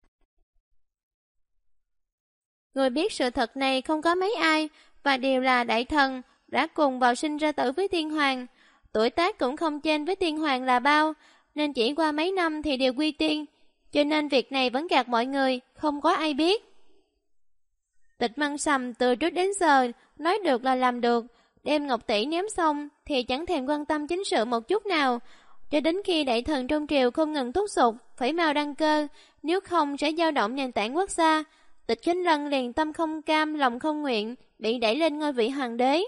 Người biết sự thật này không có mấy ai, và đều là đại thần, đã cùng vào sinh ra tử với tiên hoàng. Tuổi tác cũng không chênh với tiên hoàng là bao, nên chỉ qua mấy năm thì đều quy tiên, cho nên việc này vẫn gạt mọi người, không có ai biết. Tịch Măng Sầm từ trước đến giờ, nói được là làm được, đem ngọc tỷ ném xong thì chẳng thèm quan tâm chính sự một chút nào, cho đến khi đại thần trong triều không ngừng thúc giục phải mau đăng cơ, nếu không sẽ dao động nền tảng quốc gia. Tịch Khinh Lân liền tâm không cam, lòng không nguyện, bị đẩy lên ngôi vị hoàng đế.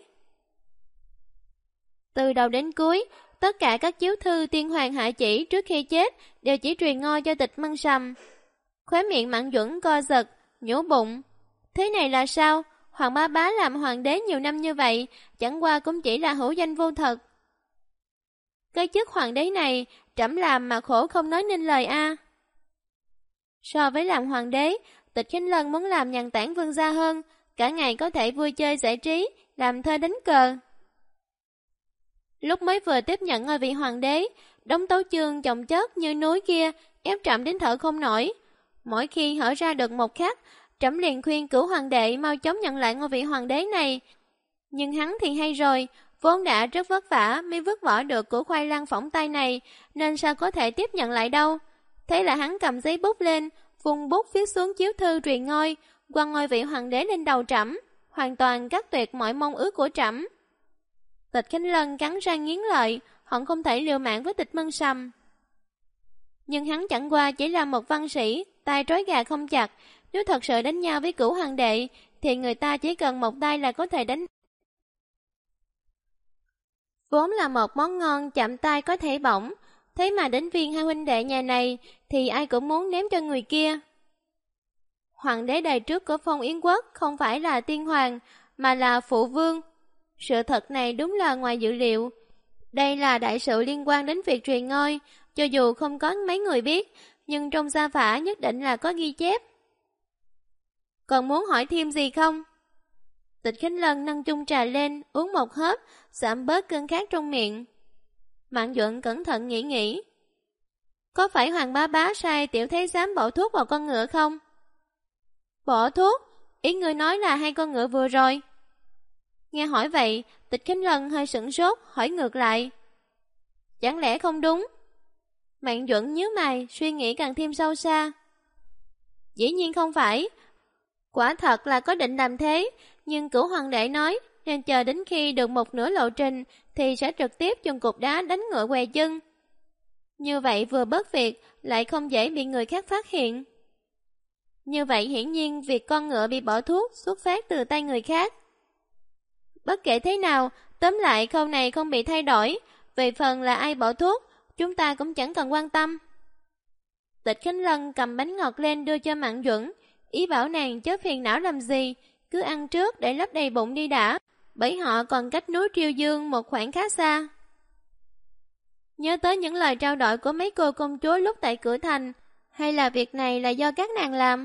Từ đầu đến cuối, tất cả các chiếu thư tiên hoàng hạ chỉ trước khi chết đều chỉ truyền ngôi cho Tịch Măng Sầm. Khóe miệng Mạn Duẩn co giật, nhủ bụng: thế này là sao? Hoàng Bá Bá làm hoàng đế nhiều năm như vậy, chẳng qua cũng chỉ là hữu danh vô thực. Cái chức hoàng đế này, trẫm làm mà khổ không nói nên lời a. So với làm hoàng đế, Tịch Khinh Lân muốn làm nhàn tản vương gia hơn, cả ngày có thể vui chơi giải trí, làm thơ đánh cờ. Lúc mới vừa tiếp nhận ngôi vị hoàng đế, đống tấu chương chồng chất như núi kia ép trẫm đến thở không nổi. Mỗi khi hở ra được một khắc, trẫm liền khuyên Cửu hoàng đệ mau chóng nhận lại ngôi vị hoàng đế này. Nhưng hắn thì hay rồi, vốn đã rất vất vả mới vứt bỏ được của khoai lang phỏng tay này, nên sao có thể tiếp nhận lại đâu. Thế là hắn cầm giấy bút lên, vung bút viết xuống chiếu thư truyền ngôi, quăng ngôi vị hoàng đế lên đầu trẫm, hoàn toàn cắt tuyệt mọi mong ước của trẫm. Tịch Khinh Lân cắn răng nghiến lợi, hận không thể liều mạng với Tịch Măng Sầm. Nhưng hắn chẳng qua chỉ là một văn sĩ, tay trói gà không chặt, nếu thật sự đánh nhau với Cửu hoàng đệ, thì người ta chỉ cần một tay là có thể đánh. Vốn là một món ngon chạm tay có thể bỏng, thế mà đến viên hai huynh đệ nhà này thì ai cũng muốn ném cho người kia. Hoàng đế đời trước của Phong Yến Quốc không phải là tiên hoàng, mà là phụ vương. Sự thật này đúng là ngoài dự liệu. Đây là đại sự liên quan đến việc truyền ngôi, cho dù không có mấy người biết, nhưng trong gia phả nhất định là có ghi chép. Còn muốn hỏi thêm gì không? Tịch Khinh Lân nâng chung trà lên, uống một hớp, giảm bớt cơn khát trong miệng. Mạn Duẩn cẩn thận nghĩ. Có phải Hoàng Bá Bá sai tiểu thái giám bỏ thuốc vào con ngựa không? Bỏ thuốc? Ý ngươi nói là hai con ngựa vừa rồi. Nghe hỏi vậy, Tịch Khinh Lân hơi sửng sốt, hỏi ngược lại. Chẳng lẽ không đúng? Mạn Duẩn nhíu mày, suy nghĩ càng thêm sâu xa. Dĩ nhiên không phải. Quả thật là có định làm thế, nhưng Cửu hoàng đệ nói nên chờ đến khi được một nửa lộ trình thì sẽ trực tiếp dùng cục đá đánh ngựa què chân. Như vậy vừa bớt việc, lại không dễ bị người khác phát hiện. Như vậy hiển nhiên việc con ngựa bị bỏ thuốc xuất phát từ tay người khác. Bất kể thế nào, tóm lại câu này không bị thay đổi. Về phần là ai bỏ thuốc, chúng ta cũng chẳng cần quan tâm. Tịch Khinh Lân cầm bánh ngọt lên đưa cho Mạn Duẩn, ý bảo nàng chớ phiền não làm gì, cứ ăn trước để lấp đầy bụng đi đã, bởi họ còn cách núi Triều Dương một khoảng khá xa. Nhớ tới những lời trao đổi của mấy cô công chúa lúc tại cửa thành, hay là việc này là do các nàng làm?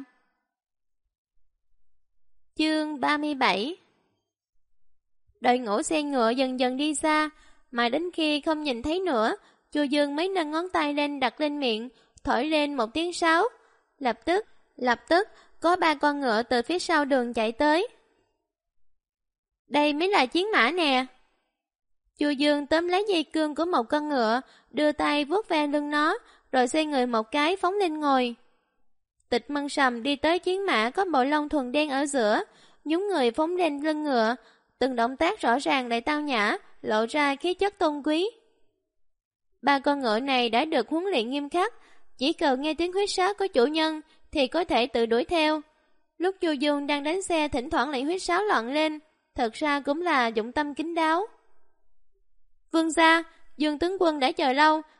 Chương 37. Đội ngũ xe ngựa dần dần đi xa, mà đến khi không nhìn thấy nữa, Chu Dương mới nâng ngón tay lên đặt lên miệng, thổi lên một tiếng sáo. Lập tức, có 3 con ngựa từ phía sau đường chạy tới. Đây mới là chiến mã nè. Chu Dương tóm lấy dây cương của một con ngựa, đưa tay vuốt ve lưng nó, rồi xoay người một cái phóng lên ngồi. Tịch Măng Sầm đi tới chiến mã có bộ lông thuần đen ở giữa, nhún người phóng lên lưng ngựa, từng động tác rõ ràng lại tao nhã, lộ ra khí chất tôn quý. 3 con ngựa này đã được huấn luyện nghiêm khắc, chỉ cần nghe tiếng huýt sáo của chủ nhân thì có thể tự đuổi theo. Lúc Chu Dương đang đánh xe thỉnh thoảng lại huýt sáo loạn lên, thật ra cũng là dụng tâm kín đáo. Vương gia, Dương tướng quân đã chờ lâu,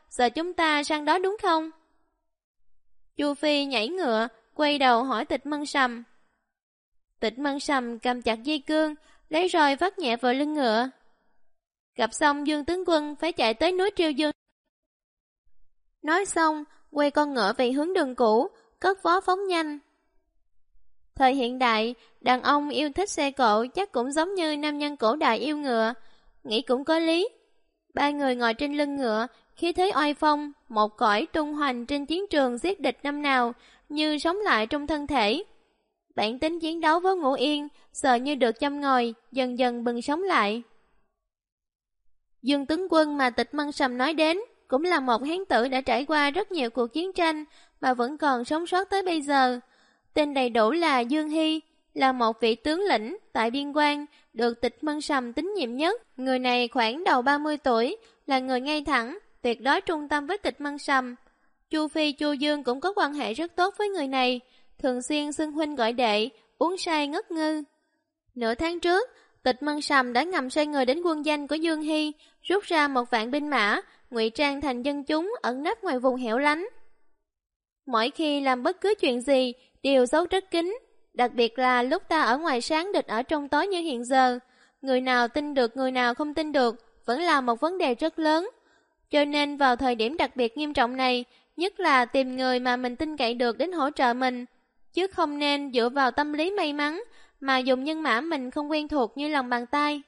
giờ chúng ta sang đó đúng không? Chu Phi nhảy ngựa, quay đầu hỏi Tịch Mân Sầm. Tịch Mân Sầm cầm chặt dây cương, lấy roi vắt nhẹ vào lưng ngựa. Gặp xong Dương tướng quân phải chạy tới núi Triều Dương. Nói xong, quay con ngựa về hướng đường cũ, cất vó phóng nhanh. Thời hiện đại, đàn ông yêu thích xe cộ chắc cũng giống như nam nhân cổ đại yêu ngựa, nghĩ cũng có lý. Ba người ngồi trên lưng ngựa, khi thấy oai phong, một cõi tung hoành trên chiến trường giết địch năm nào, như sống lại trong thân thể. Bản tính chiến đấu với Ngũ Yên, sợ như được châm ngòi, dần dần bừng sống lại. Dương tướng quân mà Tịch Mân Sầm nói đến, cũng là một hán tử đã trải qua rất nhiều cuộc chiến tranh, mà vẫn còn sống sót tới bây giờ. Tên đầy đủ là Dương Hy, là một vị tướng lĩnh tại biên quan, được Tịch Mân Sầm tín nhiệm nhất. Người này khoảng đầu 30 tuổi, là người ngay thẳng, tuyệt đối trung tâm với Tịch Mân Sầm. Chu Phi Chu Dương cũng có quan hệ rất tốt với người này, thường xuyên xưng huynh gọi đệ, uống say ngất ngư. Nửa tháng trước, Tịch Mân Sầm đã ngầm sai người đến quân danh của Dương Hy, rút ra 1 vạn binh mã, ngụy trang thành dân chúng ẩn nấp ngoài vùng hẻo lánh. Mỗi khi làm bất cứ chuyện gì, đều giấu rất kín, đặc biệt là lúc ta ở ngoài sáng địch ở trong tối như hiện giờ. Người nào tin được người nào không tin được, vẫn là một vấn đề rất lớn. Cho nên vào thời điểm đặc biệt nghiêm trọng này, nhất là tìm người mà mình tin cậy được đến hỗ trợ mình, chứ không nên dựa vào tâm lý may mắn, mà dùng nhân mã mình không quen thuộc như lòng bàn tay.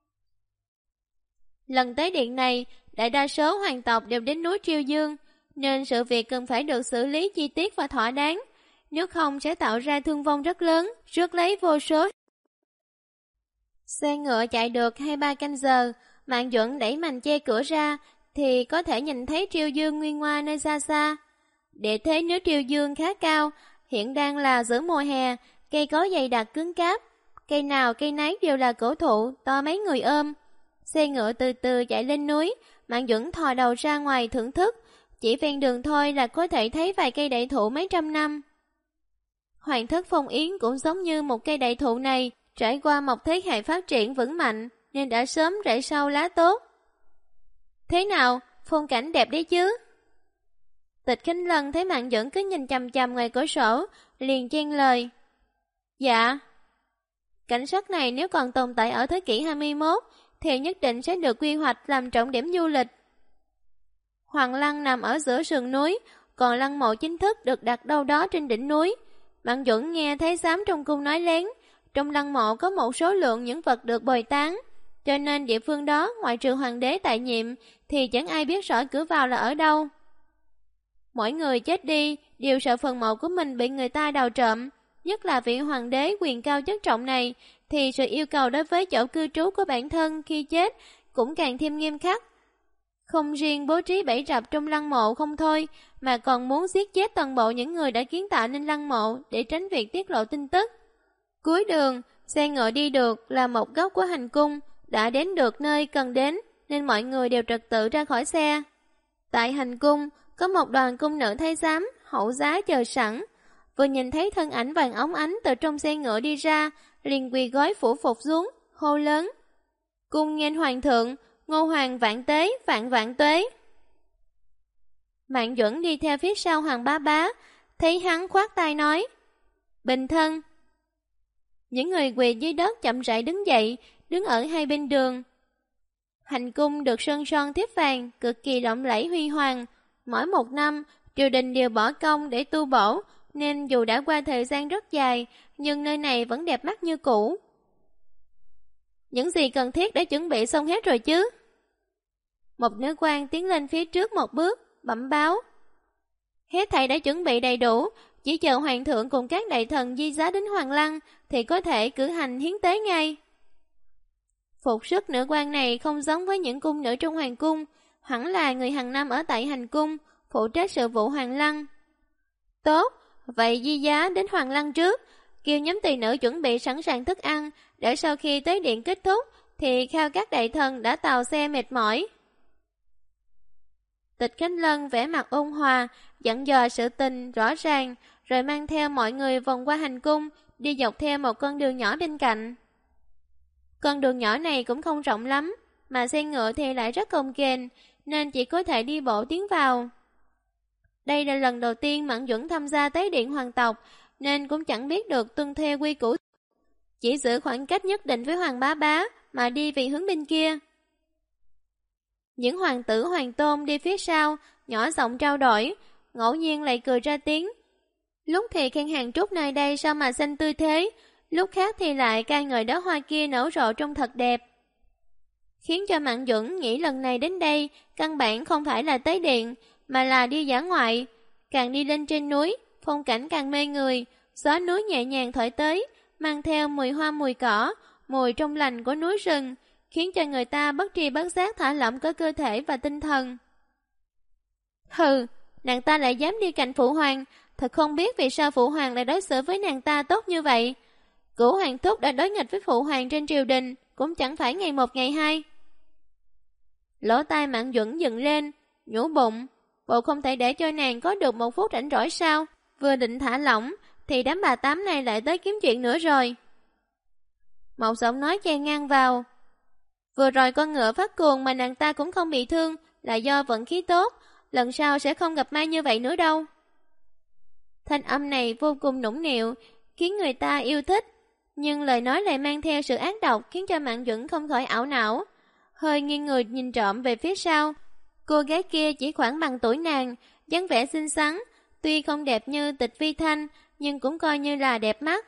Lần tới điện này, đại đa số hoàng tộc đều đến núi Triều Dương, nên sự việc cần phải được xử lý chi tiết và thỏa đáng, nếu không sẽ tạo ra thương vong rất lớn, rước lấy vô số. Xe ngựa chạy được 2-3 canh giờ, Mạng Duẩn đẩy mành che cửa ra, thì có thể nhìn thấy Triều Dương nguyên hoa nơi xa xa. Địa thế núi Triều Dương khá cao, hiện đang là giữa mùa hè, cây cối dày đặc cứng cáp, cây nào cây nấy đều là cổ thụ, to mấy người ôm. Xe ngựa từ từ chạy lên núi, Mạng Duẩn thò đầu ra ngoài thưởng thức, chỉ ven đường thôi là có thể thấy vài cây đại thụ mấy trăm năm. Hoàng thất Phong Yến cũng giống như một cây đại thụ này, trải qua một thế hệ phát triển vững mạnh, nên đã sớm rễ sâu lá tốt. Thế nào, phong cảnh đẹp đấy chứ? Tịch Khinh Lân thấy Mạng Duẩn cứ nhìn chằm chằm ngoài cửa sổ, liền chen lời. Dạ. Cảnh sắc này nếu còn tồn tại ở thế kỷ 21, thì nhất định sẽ được quy hoạch làm trọng điểm du lịch. Hoàng lăng nằm ở giữa sườn núi, còn lăng mộ chính thức được đặt đâu đó trên đỉnh núi. Mạng Duẩn nghe thấy giám trong cung nói lén, trong lăng mộ có một số lượng những vật được bồi táng, cho nên địa phương đó ngoại trừ hoàng đế tại nhiệm thì chẳng ai biết rõ cửa vào là ở đâu. Mỗi người chết đi đều sợ phần mộ của mình bị người ta đào trộm, nhất là vị hoàng đế quyền cao chức trọng này thì sự yêu cầu đối với chỗ cư trú của bản thân khi chết cũng càng thêm nghiêm khắc. Không riêng bố trí bẫy rập trong lăng mộ không thôi, mà còn muốn giết chết toàn bộ những người đã kiến tạo nên lăng mộ để tránh việc tiết lộ tin tức. Cuối đường, xe ngựa đi được là một góc của hành cung, đã đến được nơi cần đến nên mọi người đều trật tự ra khỏi xe. Tại hành cung, có một đoàn cung nữ thái giám, hậu giá chờ sẵn. Vừa nhìn thấy thân ảnh vàng óng ánh từ trong xe ngựa đi ra, liền quỳ gối phủ phục xuống, hô lớn. Cung nghênh hoàng thượng, Ngô hoàng vạn tế, vạn tuế. Mạng Duẩn đi theo phía sau Hoàng Bá Bá, thấy hắn khoát tay nói. Bình thân. Những người quỳ dưới đất chậm rãi đứng dậy, đứng ở hai bên đường. Hành cung được sơn son thiếp vàng, cực kỳ lộng lẫy huy hoàng. Mỗi một năm, triều đình đều bỏ công để tu bổ, nên dù đã qua thời gian rất dài, nhưng nơi này vẫn đẹp mắt như cũ. Những gì cần thiết đã chuẩn bị xong hết rồi chứ? Một nữ quan tiến lên phía trước một bước, bẩm báo. Hết thảy đã chuẩn bị đầy đủ, chỉ chờ hoàng thượng cùng các đại thần di giá đến Hoàng Lăng thì có thể cử hành hiến tế ngay. Phục sức nữ quan này không giống với những cung nữ trong hoàng cung, hẳn là người hàng năm ở tại hành cung, phụ trách sự vụ Hoàng Lăng. Tốt, vậy di giá đến Hoàng Lăng trước, kêu nhóm tỳ nữ chuẩn bị sẵn sàng thức ăn, để sau khi tới điện kết thúc thì khao các đại thần đã tàu xe mệt mỏi. Tịch Khánh Lân vẻ mặt ôn hòa, dặn dò sự tình rõ ràng, rồi mang theo mọi người vòng qua hành cung, đi dọc theo một con đường nhỏ bên cạnh. Con đường nhỏ này cũng không rộng lắm, mà xe ngựa thì lại rất cồng kềnh, nên chỉ có thể đi bộ tiến vào. Đây là lần đầu tiên Mạn Duẩn tham gia tế điện hoàng tộc, nên cũng chẳng biết được tuân theo quy củ. Chỉ giữ khoảng cách nhất định với Hoàng Bá Bá mà đi về hướng bên kia. Những hoàng tử hoàng tôn đi phía sau, nhỏ giọng trao đổi, ngẫu nhiên lại cười ra tiếng. Lúc thì khen hàng trúc nơi đây sao mà xanh tươi thế, lúc khác thì lại ca ngợi đóa hoa kia nở rộ trông thật đẹp. Khiến cho Mạn Duẩn nghĩ lần này đến đây, căn bản không phải là tế điện, mà là đi dã ngoại. Càng đi lên trên núi, phong cảnh càng mê người, gió núi nhẹ nhàng thổi tới, mang theo mùi hoa mùi cỏ, mùi trong lành của núi rừng, khiến cho người ta bất tri bất giác thả lỏng cả cơ thể và tinh thần. Hừ, nàng ta lại dám đi cạnh phụ hoàng, thật không biết vì sao phụ hoàng lại đối xử với nàng ta tốt như vậy. Cửu hoàng thúc đã đối nghịch với phụ hoàng trên triều đình, cũng chẳng phải ngày một ngày hai. Lỗ tai Mạn Duẩn dựng lên, nhủ bụng, bộ không thể để cho nàng có được một phút rảnh rỗi sao? Vừa định thả lỏng, thì đám bà tám này lại tới kiếm chuyện nữa rồi. Một giọng nói chen ngang vào. Vừa rồi con ngựa phát cuồng mà nàng ta cũng không bị thương, là do vận khí tốt, lần sau sẽ không gặp may như vậy nữa đâu. Thanh âm này vô cùng nũng nịu, khiến người ta yêu thích, nhưng lời nói lại mang theo sự ác độc khiến cho Mạn Duẩn không khỏi ảo não. Hơi nghiêng người nhìn trộm về phía sau. Cô gái kia chỉ khoảng bằng tuổi nàng, dáng vẻ xinh xắn, tuy không đẹp như Tịch Vi Thanh, nhưng cũng coi như là đẹp mắt.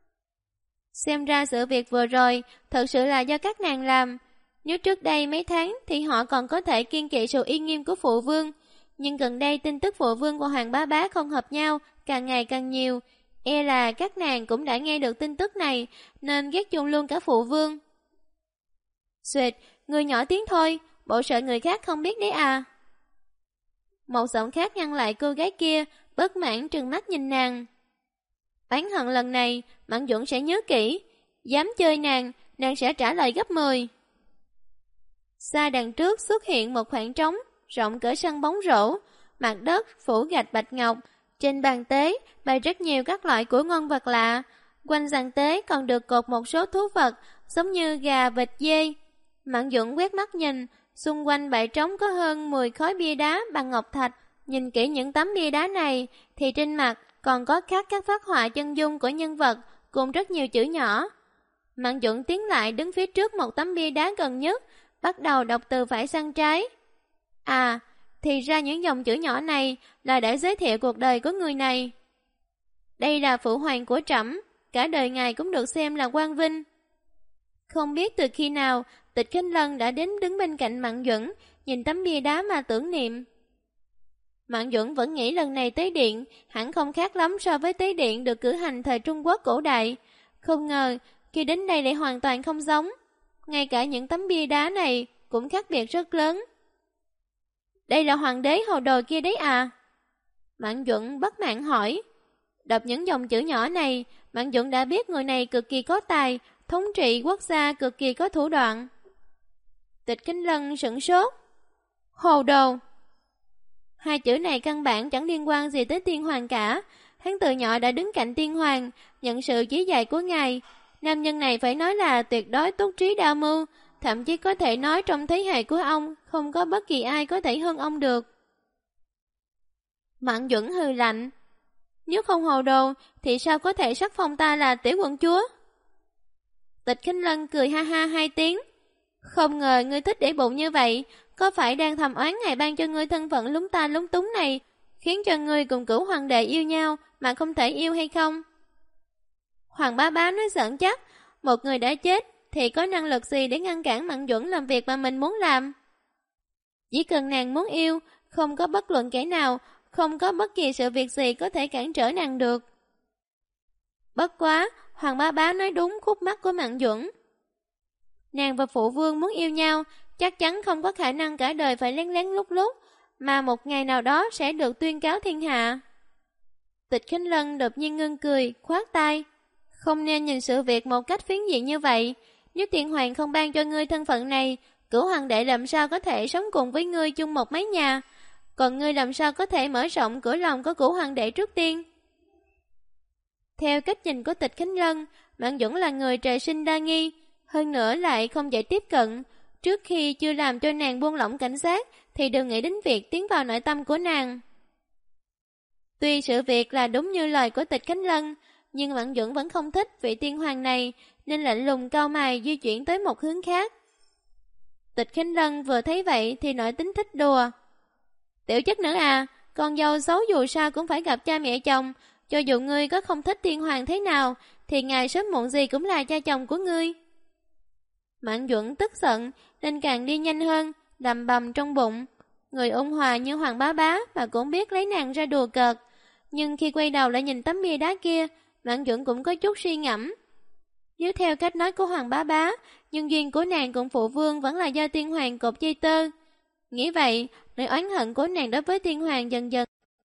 Xem ra sự việc vừa rồi thật sự là do các nàng làm. Nếu trước đây mấy tháng thì họ còn có thể kiêng kỵ sự uy nghiêm của phụ vương, nhưng gần đây tin tức phụ vương của Hoàng Bá Bá không hợp nhau càng ngày càng nhiều, e là các nàng cũng đã nghe được tin tức này nên ghét chung luôn cả phụ vương. Xuyệt, người nhỏ tiếng thôi, bộ sợ người khác không biết đấy à. Một giọng khác ngăn lại cô gái kia, bất mãn trừng mắt nhìn nàng. Oán hận lần này, Mạn Duẩn sẽ nhớ kỹ, dám chơi nàng sẽ trả lời gấp 10. Xa đằng trước xuất hiện một khoảng trống, rộng cỡ sân bóng rổ, mặt đất phủ gạch bạch ngọc, trên bàn tế bày rất nhiều các loại của ngon vật lạ, quanh giàn tế còn được cột một số thú vật, giống như gà, vịt, dê. Mạn Duẩn quét mắt nhìn, xung quanh bãi trống có hơn 10 khối bia đá bằng ngọc thạch, nhìn kỹ những tấm bia đá này thì trên mặt còn có khắc các phác họa chân dung của nhân vật cùng rất nhiều chữ nhỏ. Mạn Duẩn tiến lại đứng phía trước một tấm bia đá gần nhất, bắt đầu đọc từ phải sang trái. À, thì ra những dòng chữ nhỏ này là để giới thiệu cuộc đời của người này. Đây là phụ hoàng của trẫm, cả đời ngài cũng được xem là quang vinh. Không biết từ khi nào, Tịch Khinh Lân đã đến đứng bên cạnh Mạn Duẩn, nhìn tấm bia đá mà tưởng niệm. Mạn Duẩn vẫn nghĩ lần này tế điện hẳn không khác lắm so với tế điện được cử hành thời Trung Quốc cổ đại. Không ngờ, khi đến đây lại hoàn toàn không giống. Ngay cả những tấm bia đá này cũng khác biệt rất lớn. Đây là hoàng đế hầu đồ kia đấy à? Mạn Duẩn bất mãn hỏi. Đọc những dòng chữ nhỏ này, Mạn Duẩn đã biết người này cực kỳ có tài, thống trị quốc gia cực kỳ có thủ đoạn. Tịch Khinh Lân sửng sốt. Hồ đồ. Hai chữ này căn bản chẳng liên quan gì tới tiên hoàng cả. Hắn từ nhỏ đã đứng cạnh tiên hoàng, nhận sự chỉ dạy của ngài. Nam nhân này phải nói là tuyệt đối túc trí đa mưu, thậm chí có thể nói trong thế hệ của ông không có bất kỳ ai có thể hơn ông được. Mạn Duẩn hừ lạnh. Nếu không hồ đồ thì sao có thể sắc phong ta là tiểu quận chúa? Tịch Khinh Lân cười ha ha 2 tiếng. Không ngờ ngươi thích để bụng như vậy, có phải đang thầm oán ngài ban cho ngươi thân phận lúng ta lúng túng này, khiến cho ngươi cùng cửu hoàng đệ yêu nhau mà không thể yêu hay không? Hoàng Bá Bá nói giỡn chắc, một người đã chết thì có năng lực gì để ngăn cản Mạn Duẩn làm việc mà mình muốn làm? Chỉ cần nàng muốn yêu, không có bất luận kẻ nào, không có bất kỳ sự việc gì có thể cản trở nàng được. Bất quá, Hoàng Bá Bá nói đúng khúc mắc của Mạn Duẩn. Nàng và phụ vương muốn yêu nhau, chắc chắn không có khả năng cả đời phải lén lén lút lút, mà một ngày nào đó sẽ được tuyên cáo thiên hạ. Tịch Khinh Lân đột nhiên ngưng cười, khoát tay. Không nên nhìn sự việc một cách phiến diện như vậy. Nếu tiên hoàng không ban cho ngươi thân phận này, cửu hoàng đệ làm sao có thể sống cùng với ngươi chung một mái nhà? Còn ngươi làm sao có thể mở rộng cửa lòng của cửu hoàng đệ trước tiên? Theo cách nhìn của Tịch Khinh Lân, Mạn Duẩn là người trời sinh đa nghi, hơn nữa lại không dễ tiếp cận. Trước khi chưa làm cho nàng buông lỏng cảnh giác, thì đừng nghĩ đến việc tiến vào nội tâm của nàng. Tuy sự việc là đúng như lời của Tịch Khánh Lân, nhưng Mạn Duẩn vẫn không thích vị tiên hoàng này, nên lạnh lùng cau mày di chuyển tới một hướng khác. Tịch Khánh Lân vừa thấy vậy thì nổi tính thích đùa. Tiểu chất nữ à, con dâu xấu dù sao cũng phải gặp cha mẹ chồng, cho dù ngươi có không thích tiên hoàng thế nào, thì ngày sớm muộn gì cũng là cha chồng của ngươi. Mạn Duẩn tức giận nên càng đi nhanh hơn, lầm bầm trong bụng. Người ôn hòa như Hoàng Bá Bá mà cũng biết lấy nàng ra đùa cợt. Nhưng khi quay đầu lại nhìn tấm bia đá kia, Mạn Duẩn cũng có chút suy ngẫm. Nếu theo cách nói của Hoàng Bá Bá, nhân duyên của nàng cùng phụ vương vẫn là do tiên hoàng cột dây tơ. Nghĩ vậy, nỗi oán hận của nàng đối với tiên hoàng dần dần.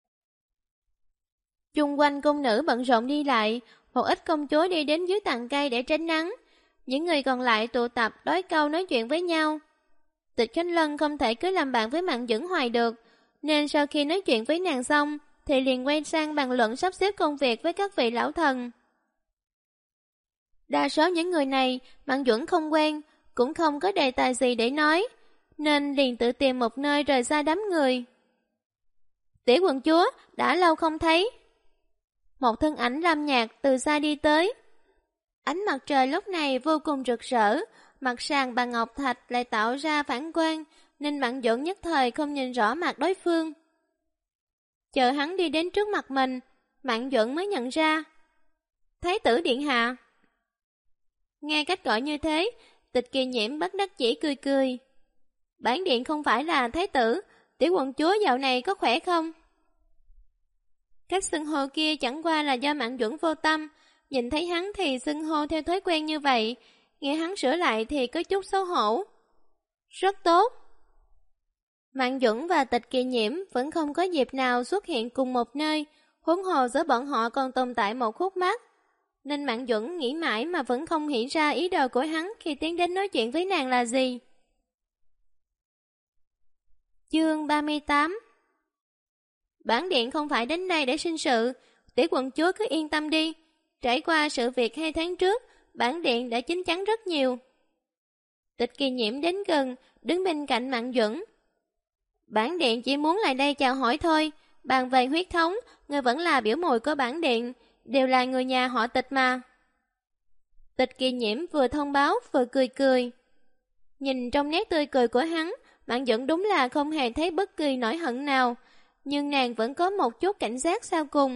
Chung quanh cung nữ bận rộn đi lại, một ít công chúa đi đến dưới tàn cây để tránh nắng. Những người còn lại tụ tập đối câu nói chuyện với nhau. Tịch Khánh Lân không thể cứ làm bạn với Mạn Duẩn hoài được, nên sau khi nói chuyện với nàng xong, thì liền quay sang bàn luận sắp xếp công việc với các vị lão thần. Đa số những người này, Mạn Duẩn không quen, cũng không có đề tài gì để nói, nên liền tự tìm một nơi rời xa đám người. Tiểu quận chúa, đã lâu không thấy. Một thân ảnh lam nhạt từ xa đi tới. Ánh mặt trời lúc này vô cùng rực rỡ, mặt sàn bằng ngọc thạch lại tạo ra phản quang, nên Mạn Duẩn nhất thời không nhìn rõ mặt đối phương. Chờ hắn đi đến trước mặt mình, Mạn Duẩn mới nhận ra. Thái tử điện hạ. Nghe cách gọi như thế, Tịch Kỳ Nhiễm bất đắc chỉ cười cười. Bản điện không phải là thái tử, tiểu quận chúa dạo này có khỏe không? Cách xưng hô kia chẳng qua là do Mạn Duẩn vô tâm, nhìn thấy hắn thì xưng hô theo thói quen như vậy, nghe hắn sửa lại thì có chút xấu hổ. Rất tốt. Mạn Duẩn và Tịch Kỳ Nhiễm vẫn không có dịp nào xuất hiện cùng một nơi, huống hồ giữa bọn họ còn tồn tại một khúc mắc, nên Mạn Duẩn nghĩ mãi mà vẫn không hiểu ra ý đồ của hắn khi tiến đến nói chuyện với nàng là gì. Chương 38. Bản điện không phải đến đây để sinh sự, tiểu quận chúa cứ yên tâm đi. Trải qua sự việc 2 tháng trước, bản điện đã chín chắn rất nhiều. Tịch Kỳ Nhiễm đến gần, đứng bên cạnh Mạn Duẩn. Bản điện chỉ muốn lại đây chào hỏi thôi, bàn về huyết thống, người vẫn là biểu mùi của bản điện, đều là người nhà họ Tịch mà. Tịch Kỳ Nhiễm vừa thông báo vừa cười cười. Nhìn trong nét tươi cười của hắn, Mạn Duẩn đúng là không hề thấy bất kỳ nỗi hận nào, nhưng nàng vẫn có một chút cảnh giác sau cùng.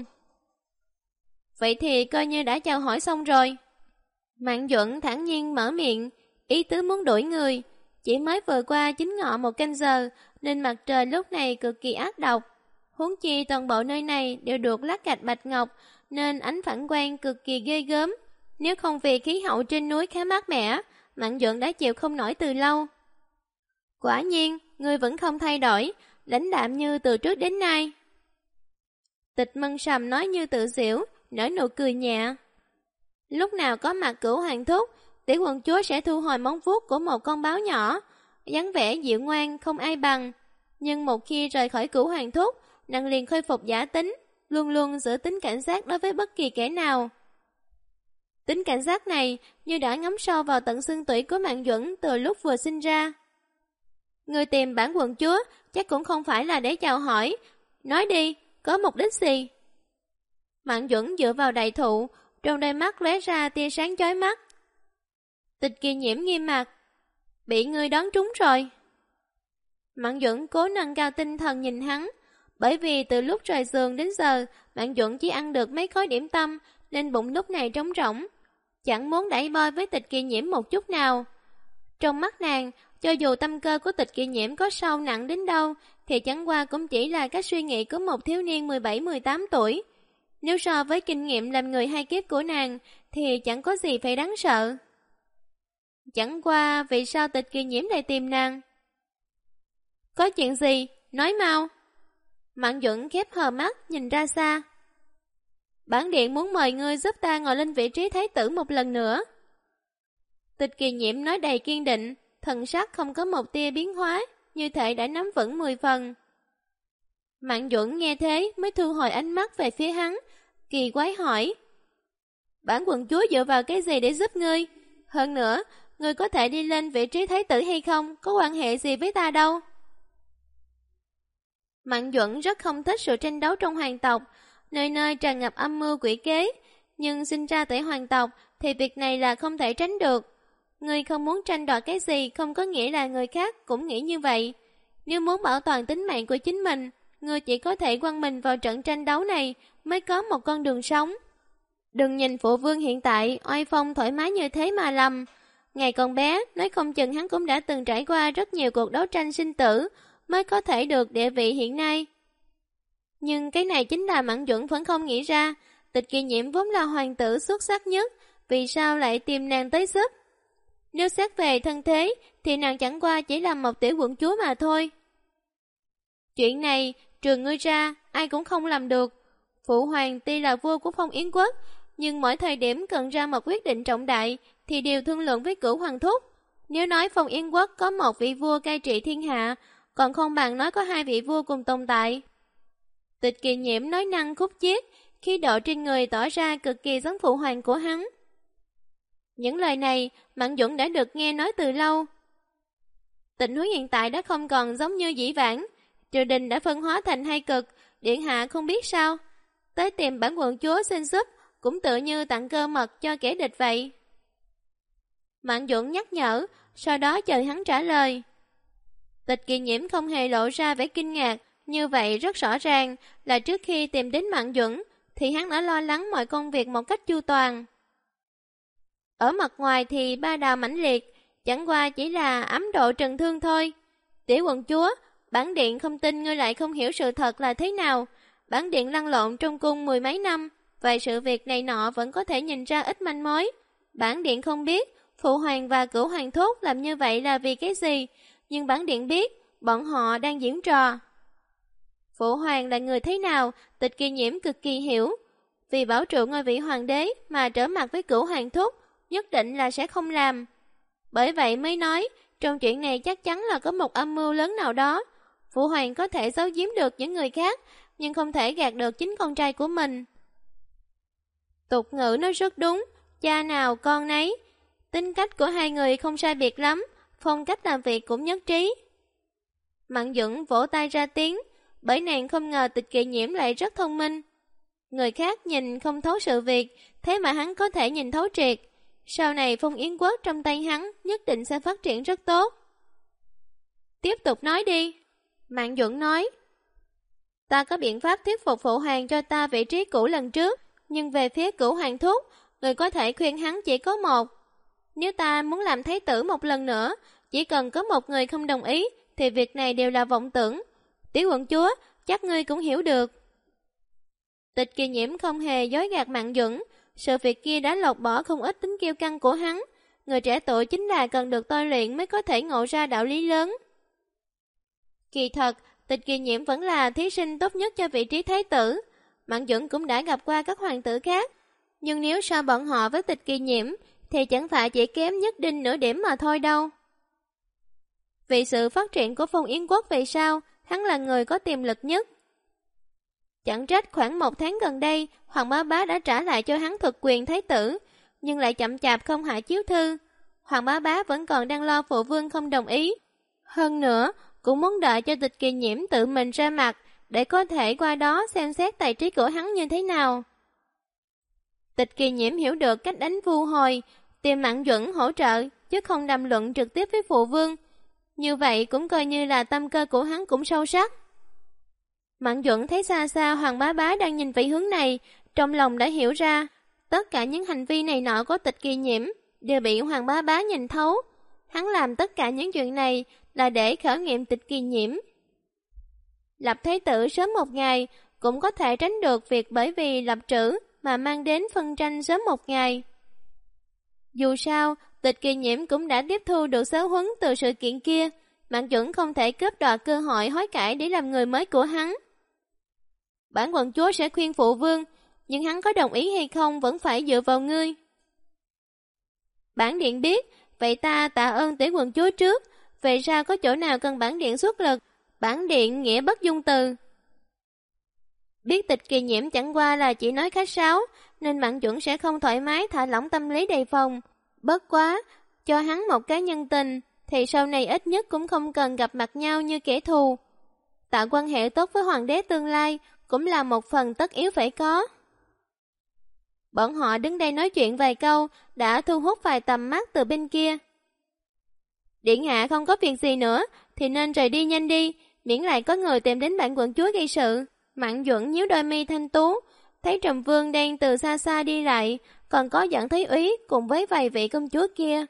Vậy thì coi như đã chào hỏi xong rồi. Mạn Duẩn thản nhiên mở miệng, ý tứ muốn đuổi người. Chỉ mới vừa qua chính ngọ 1 canh giờ, nên mặt trời lúc này cực kỳ ác độc. Huống chi toàn bộ nơi này đều được lát gạch bạch ngọc, nên ánh phản quang cực kỳ ghê gớm. Nếu không vì khí hậu trên núi khá mát mẻ, Mạn Duẩn đã chịu không nổi từ lâu. Quả nhiên, ngươi vẫn không thay đổi, lãnh đạm như từ trước đến nay. Tịch Mân Sầm nói như tự giễu, nở nụ cười nhẹ. Lúc nào có mặt Cửu Hoàng thúc, tiểu quận chúa sẽ thu hồi móng vuốt của một con báo nhỏ, dáng vẻ dịu ngoan không ai bằng. Nhưng một khi rời khỏi Cửu Hoàng thúc, nàng liền khôi phục giả tính, luôn luôn giữ tính cảnh giác đối với bất kỳ kẻ nào. Tính cảnh giác này như đã ngấm sâu vào tận xương tủy của Mạn Duẩn từ lúc vừa sinh ra. Người tìm bản quận chúa chắc cũng không phải là để chào hỏi. Nói đi, có mục đích gì? Mạn Duẩn dựa vào đại thụ, trong đôi mắt lóe ra tia sáng chói mắt. Tịch Kỳ Nhiễm nghiêm mặt. Bị ngươi đoán trúng rồi. Mạn Duẩn cố nâng cao tinh thần nhìn hắn. Bởi vì từ lúc rời giường đến giờ, Mạn Duẩn chỉ ăn được mấy khối điểm tâm, nên bụng lúc này trống rỗng. Chẳng muốn đẩy boi với Tịch Kỳ Nhiễm một chút nào. Trong mắt nàng, cho dù tâm cơ của Tịch Kỳ Nhiễm có sâu nặng đến đâu, thì chẳng qua cũng chỉ là cách suy nghĩ của một thiếu niên 17-18 tuổi. Nếu so với kinh nghiệm làm người 2 kiếp của nàng, thì chẳng có gì phải đáng sợ. Chẳng qua vì sao Tịch Kỳ Nhiễm lại tìm nàng? Có chuyện gì? Nói mau. Mạn Duẩn khép hờ mắt nhìn ra xa. Bản điện muốn mời ngươi giúp ta ngồi lên vị trí thái tử một lần nữa. Tịch Kỳ Nhiễm nói đầy kiên định, thần sắc không có một tia biến hóa, như thể đã nắm vững 10 phần. Mạn Duẩn nghe thế mới thu hồi ánh mắt về phía hắn, kỳ quái hỏi. Bản quận chúa dựa vào cái gì để giúp ngươi? Hơn nữa, ngươi có thể đi lên vị trí thái tử hay không, có quan hệ gì với ta đâu? Mạn Duẩn rất không thích sự tranh đấu trong hoàng tộc, nơi nơi tràn ngập âm mưu quỷ kế, nhưng sinh ra tại hoàng tộc thì việc này là không thể tránh được. Người không muốn tranh đoạt cái gì không có nghĩa là người khác cũng nghĩ như vậy. Nếu muốn bảo toàn tính mạng của chính mình, người chỉ có thể quăng mình vào trận tranh đấu này mới có một con đường sống. Đừng nhìn phụ vương hiện tại oai phong thoải mái như thế mà lầm. Ngày còn bé, nói không chừng hắn cũng đã từng trải qua rất nhiều cuộc đấu tranh sinh tử mới có thể được địa vị hiện nay. Nhưng cái này chính là Mạn Duẩn vẫn không nghĩ ra. Tịch Kỳ Nhiễm vốn là hoàng tử xuất sắc nhất, vì sao lại tìm nàng tới giúp? Nếu xét về thân thế thì nàng chẳng qua chỉ là một tiểu quận chúa mà thôi. Chuyện này trừ ngươi ra ai cũng không làm được. Phụ hoàng tuy là vua của Phong Yến quốc, nhưng mỗi thời điểm cần ra một quyết định trọng đại thì đều thương lượng với Cửu hoàng thúc. Nếu nói Phong Yến quốc có một vị vua cai trị thiên hạ, còn không bằng nói có hai vị vua cùng tồn tại. Tịch Kỳ Nhiễm nói năng khúc chiết, khí độ trên người tỏ ra cực kỳ giống phụ hoàng của hắn. Những lời này Mạn Duẩn đã được nghe nói từ lâu. Tình huống hiện tại đã không còn giống như dĩ vãng, triều đình đã phân hóa thành hai cực, điện hạ không biết sao, tới tìm bản quận chúa xin giúp cũng tự như tặng cơ mật cho kẻ địch vậy. Mạn Duẩn nhắc nhở, sau đó chờ hắn trả lời. Tịch Kỳ Nhiễm không hề lộ ra vẻ kinh ngạc, như vậy rất rõ ràng là trước khi tìm đến Mạn Duẩn thì hắn đã lo lắng mọi công việc một cách chu toàn. Ở mặt ngoài thì ba đào mãnh liệt, chẳng qua chỉ là ấm độ trần thương thôi. Tiểu quận chúa, bản điện không tin ngươi lại không hiểu sự thật là thế nào. Bản điện lăn lộn trong cung mười mấy năm, vài sự việc này nọ vẫn có thể nhìn ra ít manh mối. Bản điện không biết phụ hoàng và Cửu hoàng thúc làm như vậy là vì cái gì, nhưng bản điện biết bọn họ đang diễn trò. Phụ hoàng là người thế nào, Tịch Kỳ Nhiễm cực kỳ hiểu. Vì bảo trụ ngôi vị hoàng đế mà trở mặt với Cửu hoàng thúc, nhất định là sẽ không làm. Bởi vậy mới nói, trong chuyện này chắc chắn là có một âm mưu lớn nào đó. Phụ hoàng có thể giấu giếm được những người khác, nhưng không thể gạt được chính con trai của mình. Tục ngữ nói rất đúng, cha nào con nấy. Tính cách của hai người không sai biệt lắm, phong cách làm việc cũng nhất trí. Mạn Duẩn vỗ tay ra tiếng, bởi nàng không ngờ Tịch Kỳ Nhiễm lại rất thông minh. Người khác nhìn không thấu sự việc, thế mà hắn có thể nhìn thấu triệt. Sau này Phong Yến quốc trong tay hắn nhất định sẽ phát triển rất tốt. Tiếp tục nói đi. Mạn Duẩn nói. Ta có biện pháp thuyết phục phụ hoàng cho ta vị trí cũ lần trước, nhưng về phía Cửu hoàng thúc, người có thể khuyên hắn chỉ có một. Nếu ta muốn làm thái tử một lần nữa, chỉ cần có một người không đồng ý, thì việc này đều là vọng tưởng. Tiểu quận chúa, chắc ngươi cũng hiểu được. Tịch Kỳ Nhiễm không hề dối gạt Mạn Duẩn, sự việc kia đã lột bỏ không ít tính kiêu căng của hắn. Người trẻ tuổi chính là cần được tôi luyện mới có thể ngộ ra đạo lý lớn. Kỳ thật, Tịch Kỳ Nhiễm vẫn là thí sinh tốt nhất cho vị trí thái tử. Mạn Duẩn cũng đã gặp qua các hoàng tử khác, nhưng nếu so bọn họ với Tịch Kỳ Nhiễm thì chẳng phải chỉ kém nhất định nửa điểm mà thôi đâu. Vì sự phát triển của Phong Yến quốc về sau, hắn là người có tiềm lực nhất. Chẳng trách khoảng 1 tháng gần đây, Hoàng Bá Bá đã trả lại cho hắn thực quyền thái tử, nhưng lại chậm chạp không hạ chiếu thư. Hoàng Bá Bá vẫn còn đang lo phụ vương không đồng ý. Hơn nữa, cũng muốn đợi cho Tịch Kỳ Nhiễm tự mình ra mặt, để có thể qua đó xem xét tài trí của hắn như thế nào. Tịch Kỳ Nhiễm hiểu được cách đánh vu hồi, tìm Mạn Duẩn hỗ trợ, chứ không đàm luận trực tiếp với phụ vương. Như vậy cũng coi như là tâm cơ của hắn cũng sâu sắc. Mạn Duẩn thấy xa xa Hoàng Bá Bá đang nhìn về hướng này, trong lòng đã hiểu ra, tất cả những hành vi này nọ của Tịch Kỳ Nhiễm đều bị Hoàng Bá Bá nhìn thấu. Hắn làm tất cả những chuyện này là để khảo nghiệm Tịch Kỳ Nhiễm. Lập thái tử sớm một ngày cũng có thể tránh được việc bởi vì lập trữ mà mang đến phân tranh sớm một ngày. Dù sao, Tịch Kỳ Nhiễm cũng đã tiếp thu được giáo huấn từ sự kiện kia, Mạn Duẩn không thể cướp đoạt cơ hội hối cải để làm người mới của hắn. Bản quận chúa sẽ khuyên phụ vương, nhưng hắn có đồng ý hay không vẫn phải dựa vào ngươi. Bản điện biết, vậy ta tạ ơn tiểu quận chúa trước, về ra có chỗ nào cần bản điện xuất lực, bản điện nghĩa bất dung từ. Biết Tịch Kỳ Nhiễm chẳng qua là chỉ nói khách sáo, nên Mạn Duẩn sẽ không thoải mái thả lỏng tâm lý đề phòng. Bất quá, cho hắn một cái nhân tình, thì sau này ít nhất cũng không cần gặp mặt nhau như kẻ thù. tạo quan hệ tốt với hoàng đế tương lai cũng là một phần tất yếu phải có. Bọn họ đứng đây nói chuyện vài câu đã thu hút vài tầm mắt từ bên kia. Điện hạ không có việc gì nữa thì nên rời đi nhanh đi, miễn lại có người tìm đến bản quận chúa gây sự. Mạn Duẩn nhíu đôi mi thanh tú, thấy Trầm Vương đang từ xa xa đi lại, còn có Doãn Thái Úy cùng với vài vị công chúa kia.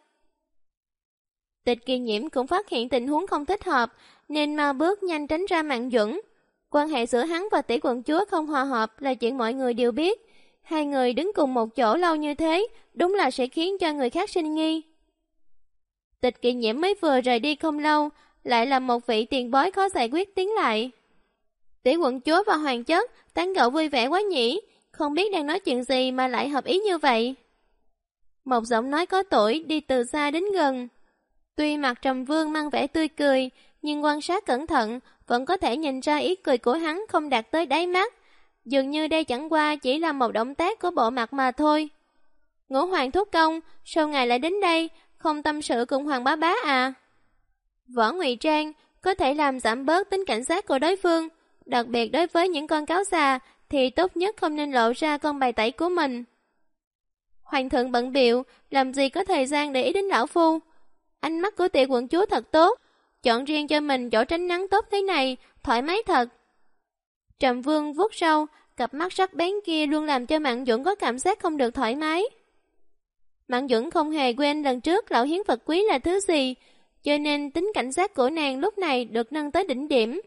Tịch Kỳ Nhiễm cũng phát hiện tình huống không thích hợp, nên mau bước nhanh tránh ra Mạn Duẩn. Quan hệ giữa hắn và tỷ quận chúa không hòa hợp là chuyện mọi người đều biết. Hai người đứng cùng một chỗ lâu như thế, đúng là sẽ khiến cho người khác sinh nghi. Tịch Kỳ Nhiễm mới vừa rời đi không lâu, lại là một vị tiền bối khó giải quyết tiến lại. Tỷ quận chúa và hoàng chất tán gẫu vui vẻ quá nhỉ, không biết đang nói chuyện gì mà lại hợp ý như vậy. Một giọng nói có tuổi đi từ xa đến gần. Tuy mặt Trầm Vương mang vẻ tươi cười, nhưng quan sát cẩn thận vẫn có thể nhìn ra ý cười của hắn không đạt tới đáy mắt. Dường như đây chẳng qua chỉ là một động tác của bộ mặt mà thôi. Ngũ hoàng thúc công, sao ngài lại đến đây, không tâm sự cùng hoàng bá bá à? Võ ngụy trang có thể làm giảm bớt tính cảnh giác của đối phương, đặc biệt đối với những con cáo già thì tốt nhất không nên lộ ra con bài tẩy của mình. Hoàng thượng bận bịu, làm gì có thời gian để ý đến lão phu. Ánh mắt của tỷ quận chúa thật tốt, chọn riêng cho mình chỗ tránh nắng tốt thế này, thoải mái thật. Trầm Vương vuốt râu, cặp mắt sắc bén kia luôn làm cho Mạn Duẩn có cảm giác không được thoải mái. Mạn Duẩn không hề quên lần trước lão hiến vật quý là thứ gì, cho nên tính cảnh giác của nàng lúc này được nâng tới đỉnh điểm.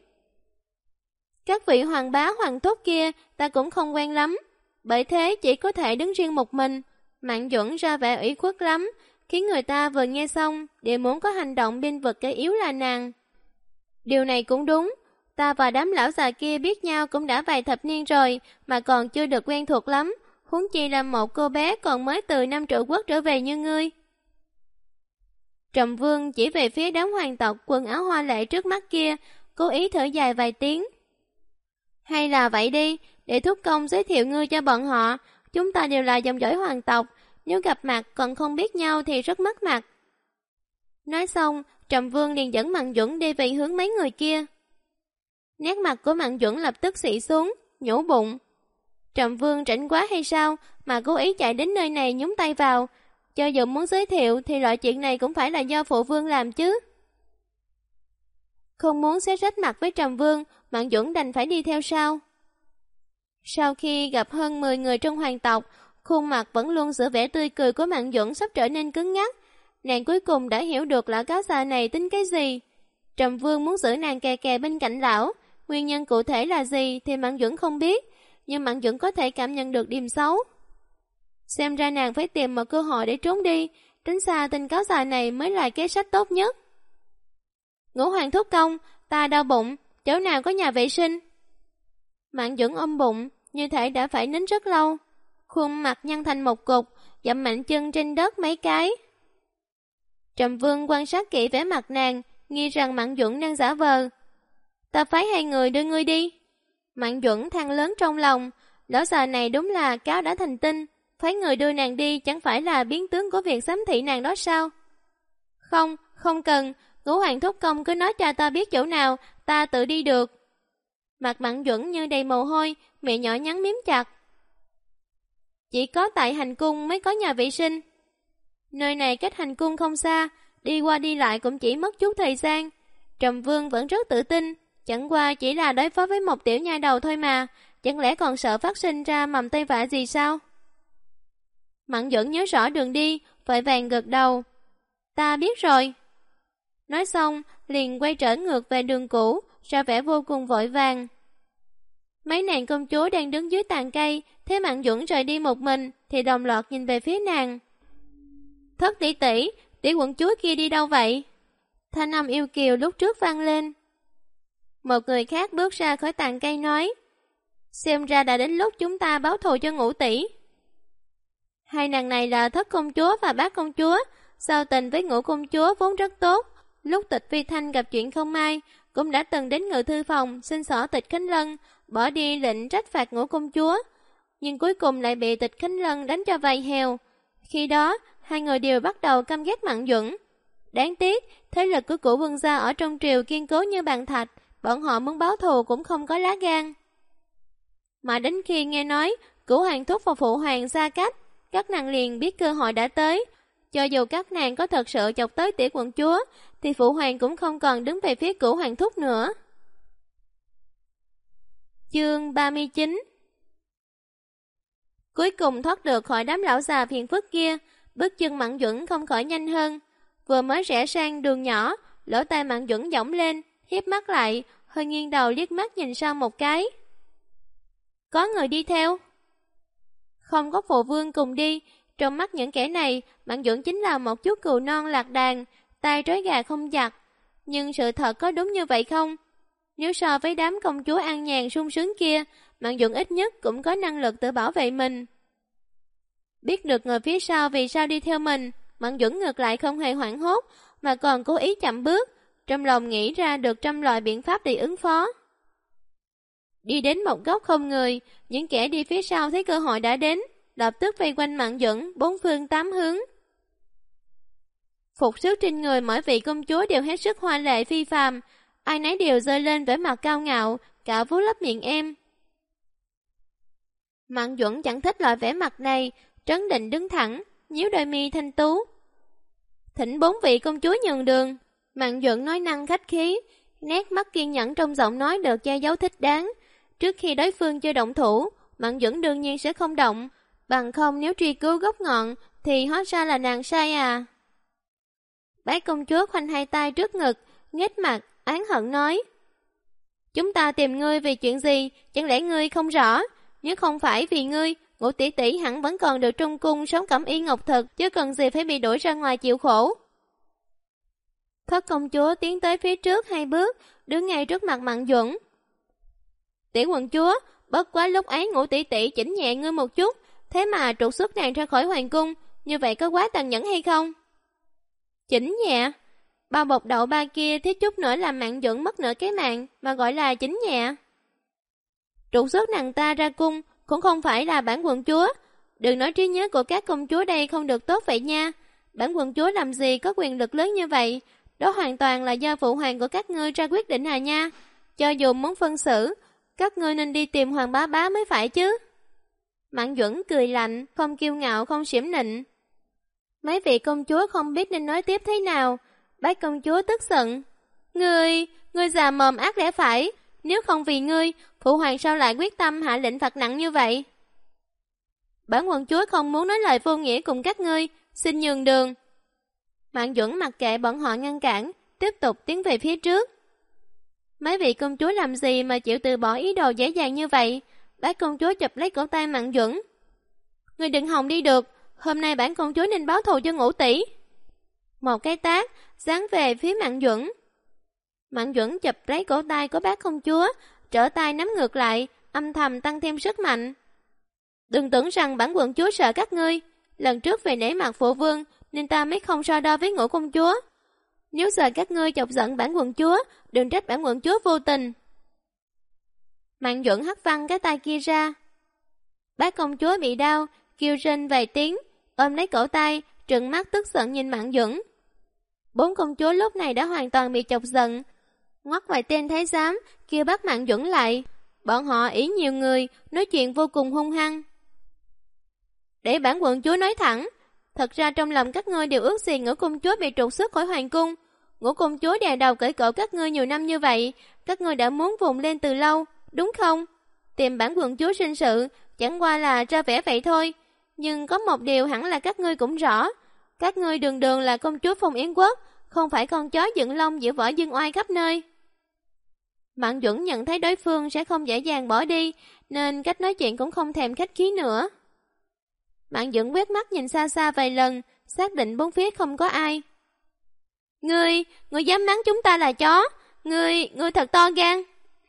Các vị hoàng bá hoàng thúc kia ta cũng không quen lắm, bởi thế chỉ có thể đứng riêng một mình. Mạn Duẩn ra vẻ ủy khuất lắm, khiến người ta vừa nghe xong đều muốn có hành động bên vực cái yếu là nàng. Điều này cũng đúng, ta và đám lão già kia biết nhau cũng đã vài thập niên rồi mà còn chưa được quen thuộc lắm, huống chi là một cô bé còn mới từ năm Triệu Quốc trở về như ngươi. Trầm Vương chỉ về phía đám hoàng tộc quần áo hoa lệ trước mắt kia, cố ý thở dài vài tiếng. Hay là vậy đi, để thúc công giới thiệu ngươi cho bọn họ, chúng ta đều là dòng dõi hoàng tộc, nếu gặp mặt còn không biết nhau thì rất mất mặt. Nói xong, Trầm Vương liền dẫn Mạn Duẩn đi về hướng mấy người kia. Nét mặt của Mạn Duẩn lập tức xị xuống, nhổ bụng. Trầm Vương rảnh quá hay sao mà cố ý chạy đến nơi này nhúng tay vào, cho dù muốn giới thiệu thì loại chuyện này cũng phải là do phụ vương làm chứ. Không muốn xé rách mặt với Trầm Vương, Mạn Duẩn đành phải đi theo sau. Sau khi gặp hơn 10 người trong hoàng tộc, khuôn mặt vẫn luôn giữ vẻ tươi cười của Mạn Duẩn sắp trở nên cứng ngắc. Nàng cuối cùng đã hiểu được lão cáo già này tính cái gì. Trầm Vương muốn giữ nàng kè kè bên cạnh lão, nguyên nhân cụ thể là gì thì Mạn Duẩn không biết, nhưng Mạn Duẩn có thể cảm nhận được điểm xấu. Xem ra nàng phải tìm một cơ hội để trốn đi, tránh xa tên cáo già này mới là kế sách tốt nhất. Ngũ hoàng thúc công, ta đau bụng, chỗ nào có nhà vệ sinh? Mạn Duẩn ôm bụng, như thể đã phải nín rất lâu. Khuôn mặt nhăn thành một cục, dậm mạnh chân trên đất mấy cái. Trầm Vương quan sát kỹ vẻ mặt nàng, nghi rằng Mạn Duẩn đang giả vờ. Ta phái hai người đưa ngươi đi. Mạn Duẩn than lớn trong lòng, lão già này đúng là cáo đã thành tinh, phái người đưa nàng đi chẳng phải là biến tướng của việc giám thị nàng đó sao? Không, không cần, Ngũ hoàng thúc công cứ nói cho ta biết chỗ nào, ta tự đi được. Mặt Mạn Duẩn như đầy mồ hôi, miệng nhỏ nhắn miếm chặt. Chỉ có tại hành cung mới có nhà vệ sinh. Nơi này cách hành cung không xa, đi qua đi lại cũng chỉ mất chút thời gian. Trầm Vương vẫn rất tự tin, chẳng qua chỉ là đối phó với một tiểu nha đầu thôi mà, chẳng lẽ còn sợ phát sinh ra mầm tây vạ gì sao? Mạn Duẩn nhớ rõ đường đi, vội vàng gật đầu. Ta biết rồi. Nói xong, liền quay trở ngược về đường cũ, ra vẻ vô cùng vội vàng. Mấy nàng công chúa đang đứng dưới tàn cây, thấy Mạn Duẩn rời đi một mình, thì đồng loạt nhìn về phía nàng. Thất tỷ tỷ, tỷ quận chúa kia đi đâu vậy? Thanh âm yêu kiều lúc trước vang lên. Một người khác bước ra khỏi tàn cây nói, xem ra đã đến lúc chúng ta báo thù cho Ngũ tỷ. Hai nàng này là Thất công chúa và Bát công chúa, giao tình với Ngũ công chúa vốn rất tốt. Lúc Tịch Phi Thanh gặp chuyện không may, cũng đã từng đến ngự thư phòng xin xỏ Tịch Khánh Lân, bỏ đi lệnh trách phạt Ngũ công chúa, nhưng cuối cùng lại bị Tịch Khánh Lân đánh cho vầy hèo. Khi đó, hai người đều bắt đầu căm ghét Mạn Duẩn. Đáng tiếc, thế lực của Cửu Vương gia ở trong triều kiên cố như bàn thạch, bọn họ muốn báo thù cũng không có lá gan. Mà đến khi nghe nói Cửu Hoàng thúc và Phụ Hoàng xa cách, các nàng liền biết cơ hội đã tới. Cho dù các nàng có thật sự chọc tới Tiểu quận chúa, thì Phụ Hoàng cũng không còn đứng về phía Cửu Hoàng thúc nữa. Chương 39. Cuối cùng thoát được khỏi đám lão già phiền phức kia, bước chân Mạn Duẩn không khỏi nhanh hơn. Vừa mới rẽ sang đường nhỏ, lỗ tai Mạn Duẩn giỏng lên, hiếp mắt lại, hơi nghiêng đầu liếc mắt nhìn sau một cái. Có người đi theo. Không có phụ vương cùng đi, trong mắt những kẻ này, Mạn Duẩn chính là một chút cừu non lạc đàn, tay trói gà không giặt. Nhưng sự thật có đúng như vậy không? Nếu so với đám công chúa an nhàn sung sướng kia, Mạn Duẩn ít nhất cũng có năng lực tự bảo vệ mình. Biết được người phía sau vì sao đi theo mình, Mạn Duẩn ngược lại không hề hoảng hốt, mà còn cố ý chậm bước, trong lòng nghĩ ra được trăm loại biện pháp để ứng phó. Đi đến một góc không người, những kẻ đi phía sau thấy cơ hội đã đến, lập tức vây quanh Mạn Duẩn bốn phương tám hướng. Phục sức trên người mỗi vị công chúa đều hết sức hoa lệ phi phàm, ai nấy đều rơi lên vẻ mặt cao ngạo, cả vú lấp miệng em. Mạn Duẩn chẳng thích loại vẻ mặt này, trấn định đứng thẳng, nhíu đôi mi thanh tú. Thỉnh bốn vị công chúa nhường đường. Mạn Duẩn nói năng khách khí, nét mắt kiên nhẫn trong giọng nói được che giấu thích đáng. Trước khi đối phương chưa động thủ, Mạn Duẩn đương nhiên sẽ không động, bằng không nếu truy cứu gốc ngọn thì hóa ra là nàng sai à. Bái công chúa khoanh hai tay trước ngực, nhếch mặt, oán hận nói: Chúng ta tìm ngươi vì chuyện gì, chẳng lẽ ngươi không rõ? Nếu không phải vì ngươi, Ngũ tỷ tỷ hẳn vẫn còn được trong cung sống cẩm y ngọc thực, chứ cần gì phải bị đuổi ra ngoài chịu khổ. Thất công chúa tiến tới phía trước 2 bước, đứng ngay trước mặt Mạn Duẩn. Tiểu quận chúa, bất quá lúc ấy Ngũ tỷ tỷ chỉnh nhẹ ngươi một chút, thế mà trục xuất nàng ra khỏi hoàng cung, như vậy có quá tàn nhẫn hay không? Chỉnh nhẹ? Bao bọc đậu ba kia thiếu chút nữa làm Mạn Duẩn mất nửa cái mạng, mà gọi là chỉnh nhẹ. Trục xuất nàng ta ra cung cũng không phải là bản quận chúa. Đừng nói trí nhớ của các công chúa đây không được tốt vậy nha. Bản quận chúa làm gì có quyền lực lớn như vậy? Đó hoàn toàn là do phụ hoàng của các ngươi ra quyết định à nha. Cho dù muốn phân xử, các ngươi nên đi tìm Hoàng bá bá mới phải chứ. Mạn Duẩn cười lạnh, không kiêu ngạo không xiểm nịnh. Mấy vị công chúa không biết nên nói tiếp thế nào. Bác công chúa tức giận. Ngươi già mồm ác lẽ phải. Nếu không vì ngươi, phụ hoàng sao lại quyết tâm hạ lệnh phạt nặng như vậy? Bản quận chúa không muốn nói lời vô nghĩa cùng các ngươi, xin nhường đường. Mạn Duẩn mặc kệ bọn họ ngăn cản, tiếp tục tiến về phía trước. Mấy vị công chúa làm gì mà chịu từ bỏ ý đồ dễ dàng như vậy? Bác công chúa chụp lấy cổ tay Mạn Duẩn. Ngươi đừng hòng đi được, hôm nay bản công chúa nên báo thù cho Ngũ tỷ. Một cái tát giáng về phía Mạn Duẩn. Mạn Duẩn chụp lấy cổ tay của bác công chúa, trở tay nắm ngược lại, âm thầm tăng thêm sức mạnh. Đừng tưởng rằng bản quận chúa sợ các ngươi. Lần trước về nể mặt phụ vương nên ta mới không so đo với Ngũ công chúa. Nếu sợ các ngươi chọc giận bản quận chúa, đừng trách bản quận chúa vô tình. Mạn Duẩn hất văng cái tay kia ra. Bác công chúa bị đau, kêu rên vài tiếng, ôm lấy cổ tay, trừng mắt tức giận nhìn Mạn Duẩn. 4 công chúa lúc này đã hoàn toàn bị chọc giận. Ngoắt vài tên thái giám kêu bắt Mạn Duẩn lại. Bọn họ ý nhiều người, nói chuyện vô cùng hung hăng. Để bản quận chúa nói thẳng, thật ra trong lòng các ngươi đều ước gì Ngũ công chúa bị trục xuất khỏi hoàng cung. Ngũ công chúa đè đầu cởi cổ các ngươi nhiều năm như vậy, các ngươi đã muốn vùng lên từ lâu, đúng không? Tìm bản quận chúa sinh sự, chẳng qua là ra vẻ vậy thôi. Nhưng có một điều hẳn là các ngươi cũng rõ, các ngươi đường đường là công chúa Phong Yến Quốc, không phải con chó dựng lông giữa vỏ dương oai khắp nơi. Mạn Duẩn nhận thấy đối phương sẽ không dễ dàng bỏ đi, nên cách nói chuyện cũng không thèm khách khí nữa. Mạn Duẩn quét mắt nhìn xa xa vài lần, xác định bốn phía không có ai. Ngươi dám mắng chúng ta là chó, ngươi thật to gan.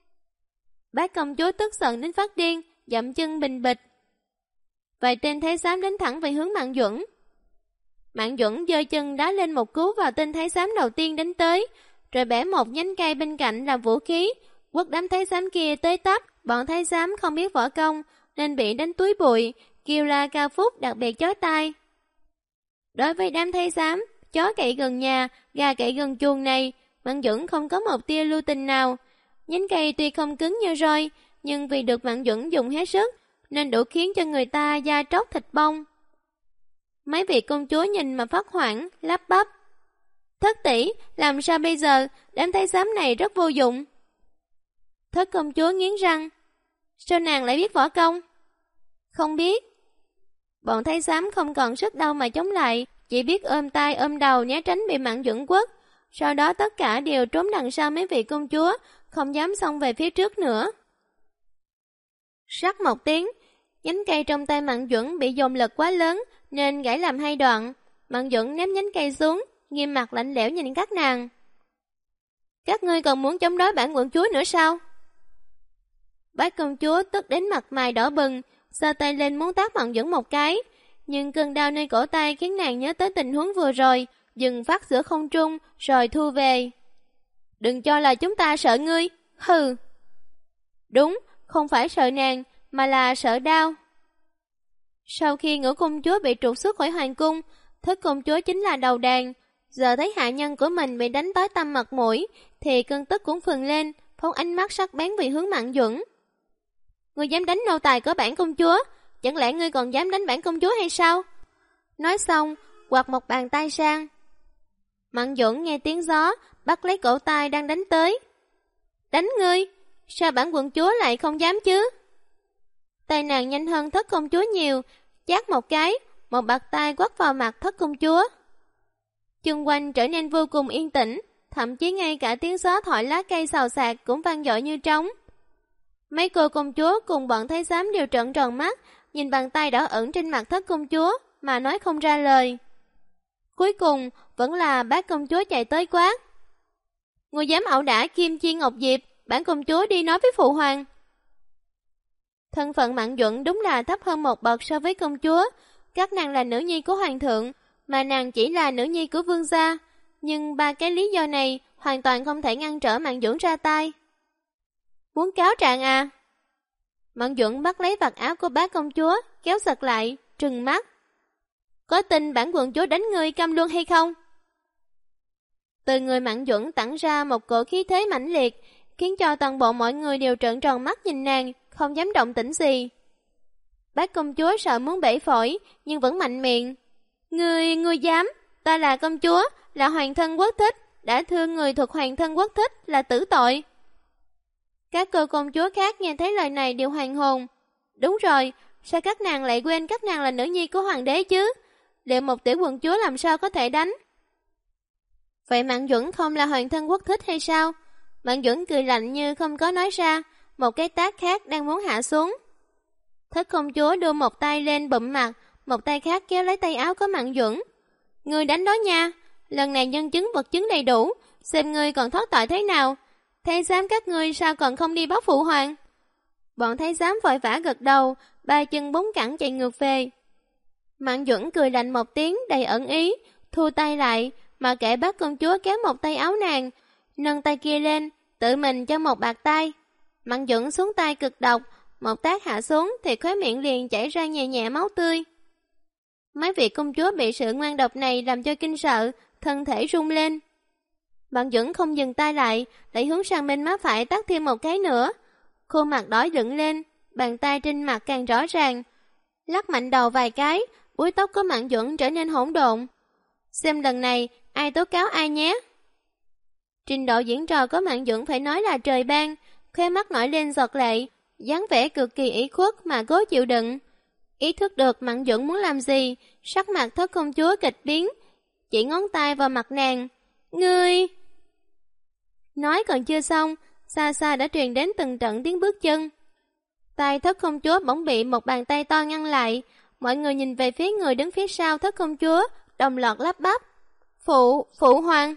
Bác công chúa tức giận đến phát điên, dậm chân bình bịch. Vài tên thái giám đến thẳng về hướng Mạn Duẩn. Mạn Duẩn giơ chân đá lên một cú vào tên thái giám đầu tiên đến tới, rồi bẻ một nhánh cây bên cạnh làm vũ khí, quất đám thái giám kia tới tấp. Bọn thái giám không biết võ công nên bị đánh túi bụi, kêu la cao phúc đặc biệt chói tai. Đối với đám thái giám, chó cậy gần nhà, gà cậy gần chuồng này, Mạn Duẩn không có một tia lưu tình nào. Nhánh cây tuy không cứng như roi, nhưng vì được Mạn Duẩn dùng hết sức, nên đủ khiến cho người ta da tróc thịt bong. Mấy vị công chúa nhìn mà phát hoảng, lắp bắp. Thất tỷ, làm sao bây giờ, đám thái giám này rất vô dụng. Thất công chúa nghiến răng. Sao nàng lại biết võ công? Không biết. Bọn thái giám không còn sức đâu mà chống lại, chỉ biết ôm tay ôm đầu né tránh bị Mạn Duẩn quất. Sau đó tất cả đều trốn đằng sau mấy vị công chúa, không dám xông về phía trước nữa. Rắc một tiếng, nhánh cây trong tay Mạn Duẩn bị dồn lực quá lớn nên gãy làm hai đoạn. Mạn Duẩn ném nhánh cây xuống, nghiêm mặt lạnh lẽo nhìn các nàng. Các ngươi còn muốn chống đối bản quận chúa nữa sao? Bác công chúa tức đến mặt mày đỏ bừng, giơ tay lên muốn tát Mạn Duẩn một cái, nhưng cơn đau nơi cổ tay khiến nàng nhớ tới tình huống vừa rồi, dừng phát giữa không trung rồi thu về. Đừng cho là chúng ta sợ ngươi, hừ. Đúng, không phải sợ nàng, mà là sợ đau. Sau khi Ngũ công chúa bị trục xuất khỏi hoàng cung, Thất công chúa chính là đầu đàn. Giờ thấy hạ nhân của mình bị đánh tối tăm mặt mũi, thì cơn tức cũng phừng lên, phóng ánh mắt sắc bén về hướng Mạn Duẩn. Ngươi dám đánh nô tài của bản công chúa, chẳng lẽ ngươi còn dám đánh bản công chúa hay sao? Nói xong, quạt một bàn tay sang. Mạn Duẩn nghe tiếng gió, bắt lấy cổ tay đang đánh tới. Đánh ngươi? Sao bản quận chúa lại không dám chứ? Tay nàng nhanh hơn Thất công chúa nhiều, chát một cái, một bạt tay quất vào mặt Thất công chúa. Chung quanh trở nên vô cùng yên tĩnh, thậm chí ngay cả tiếng gió thổi lá cây xào xạc cũng vang dội như trống. Mấy cô công chúa cùng bọn thái giám đều trợn tròn mắt, nhìn bàn tay đỏ ửng trên mặt Thất công chúa mà nói không ra lời. Cuối cùng vẫn là bác công chúa chạy tới quát. Ngươi dám ẩu đả Kim Chi Ngọc Diệp, bản công chúa đi nói với phụ hoàng. Thân phận Mạn Duẩn đúng là thấp hơn một bậc so với công chúa. Các nàng là nữ nhi của hoàng thượng, mà nàng chỉ là nữ nhi của vương gia. Nhưng ba cái lý do này hoàn toàn không thể ngăn trở Mạn Duẩn ra tay. Muốn cáo trạng à? Mạn Duẩn bắt lấy vạt áo của bác công chúa, kéo giật lại, trừng mắt. Có tin bản quận chúa đánh ngươi câm luôn hay không? Từ người Mạn Duẩn tản ra một cổ khí thế mãnh liệt, khiến cho toàn bộ mọi người đều trợn tròn mắt nhìn nàng, không dám động tĩnh gì. Bác công chúa sợ muốn bể phổi, nhưng vẫn mạnh miệng. Ngươi dám? Ta là công chúa, là hoàng thân quốc thích, đã thương người thuộc hoàng thân quốc thích là tử tội. Các cô công chúa khác nghe thấy lời này đều hoàn hồn. Đúng rồi, sao các nàng lại quên các nàng là nữ nhi của hoàng đế chứ? Liệu một tiểu quận chúa làm sao có thể đánh? Vậy Mạn Duẩn không là hoàng thân quốc thích hay sao? Mạn Duẩn cười lạnh như không có nói ra, một cái tát khác đang muốn hạ xuống. Thất công chúa đưa một tay lên bụm mặt, một tay khác kéo lấy tay áo của Mạn Duẩn. Ngươi đánh đó nha, lần này nhân chứng vật chứng đầy đủ, xem ngươi còn thoát tội thế nào. Thái giám các ngươi sao còn không đi báo phụ hoàng? Bọn thái giám vội vã gật đầu, ba chân bốn cẳng chạy ngược về. Mạn Duẩn cười lạnh một tiếng đầy ẩn ý, thu tay lại, mà kệ bác công chúa kéo một tay áo nàng, nâng tay kia lên, tự mình cho một bạt tay. Mạn Duẩn xuống tay cực độc, một tát hạ xuống thì khóe miệng liền chảy ra nhẹ nhẹ máu tươi. Mấy vị công chúa bị sự ngoan độc này làm cho kinh sợ, thân thể rung lên. Mạn Duẩn không dừng tay lại, lại hướng sang bên má phải tát thêm một cái nữa. Khuôn mặt đỏ dựng lên, bàn tay trên mặt càng rõ ràng. Lắc mạnh đầu vài cái, búi tóc của Mạn Duẩn trở nên hỗn độn. Xem lần này ai tố cáo ai nhé. Trình độ diễn trò của Mạn Duẩn phải nói là trời ban, khóe mắt nổi lên giọt lệ, dáng vẻ cực kỳ ủy khuất mà cố chịu đựng. Ý thức được Mạn Duẩn muốn làm gì, sắc mặt Thất công chúa kịch biến, chỉ ngón tay vào mặt nàng. Ngươi! Nói còn chưa xong, xa xa đã truyền đến từng trận tiếng bước chân. Tay Thất công chúa bỗng bị một bàn tay to ngăn lại, mọi người nhìn về phía người đứng phía sau Thất công chúa, đồng loạt lắp bắp. Phụ hoàng!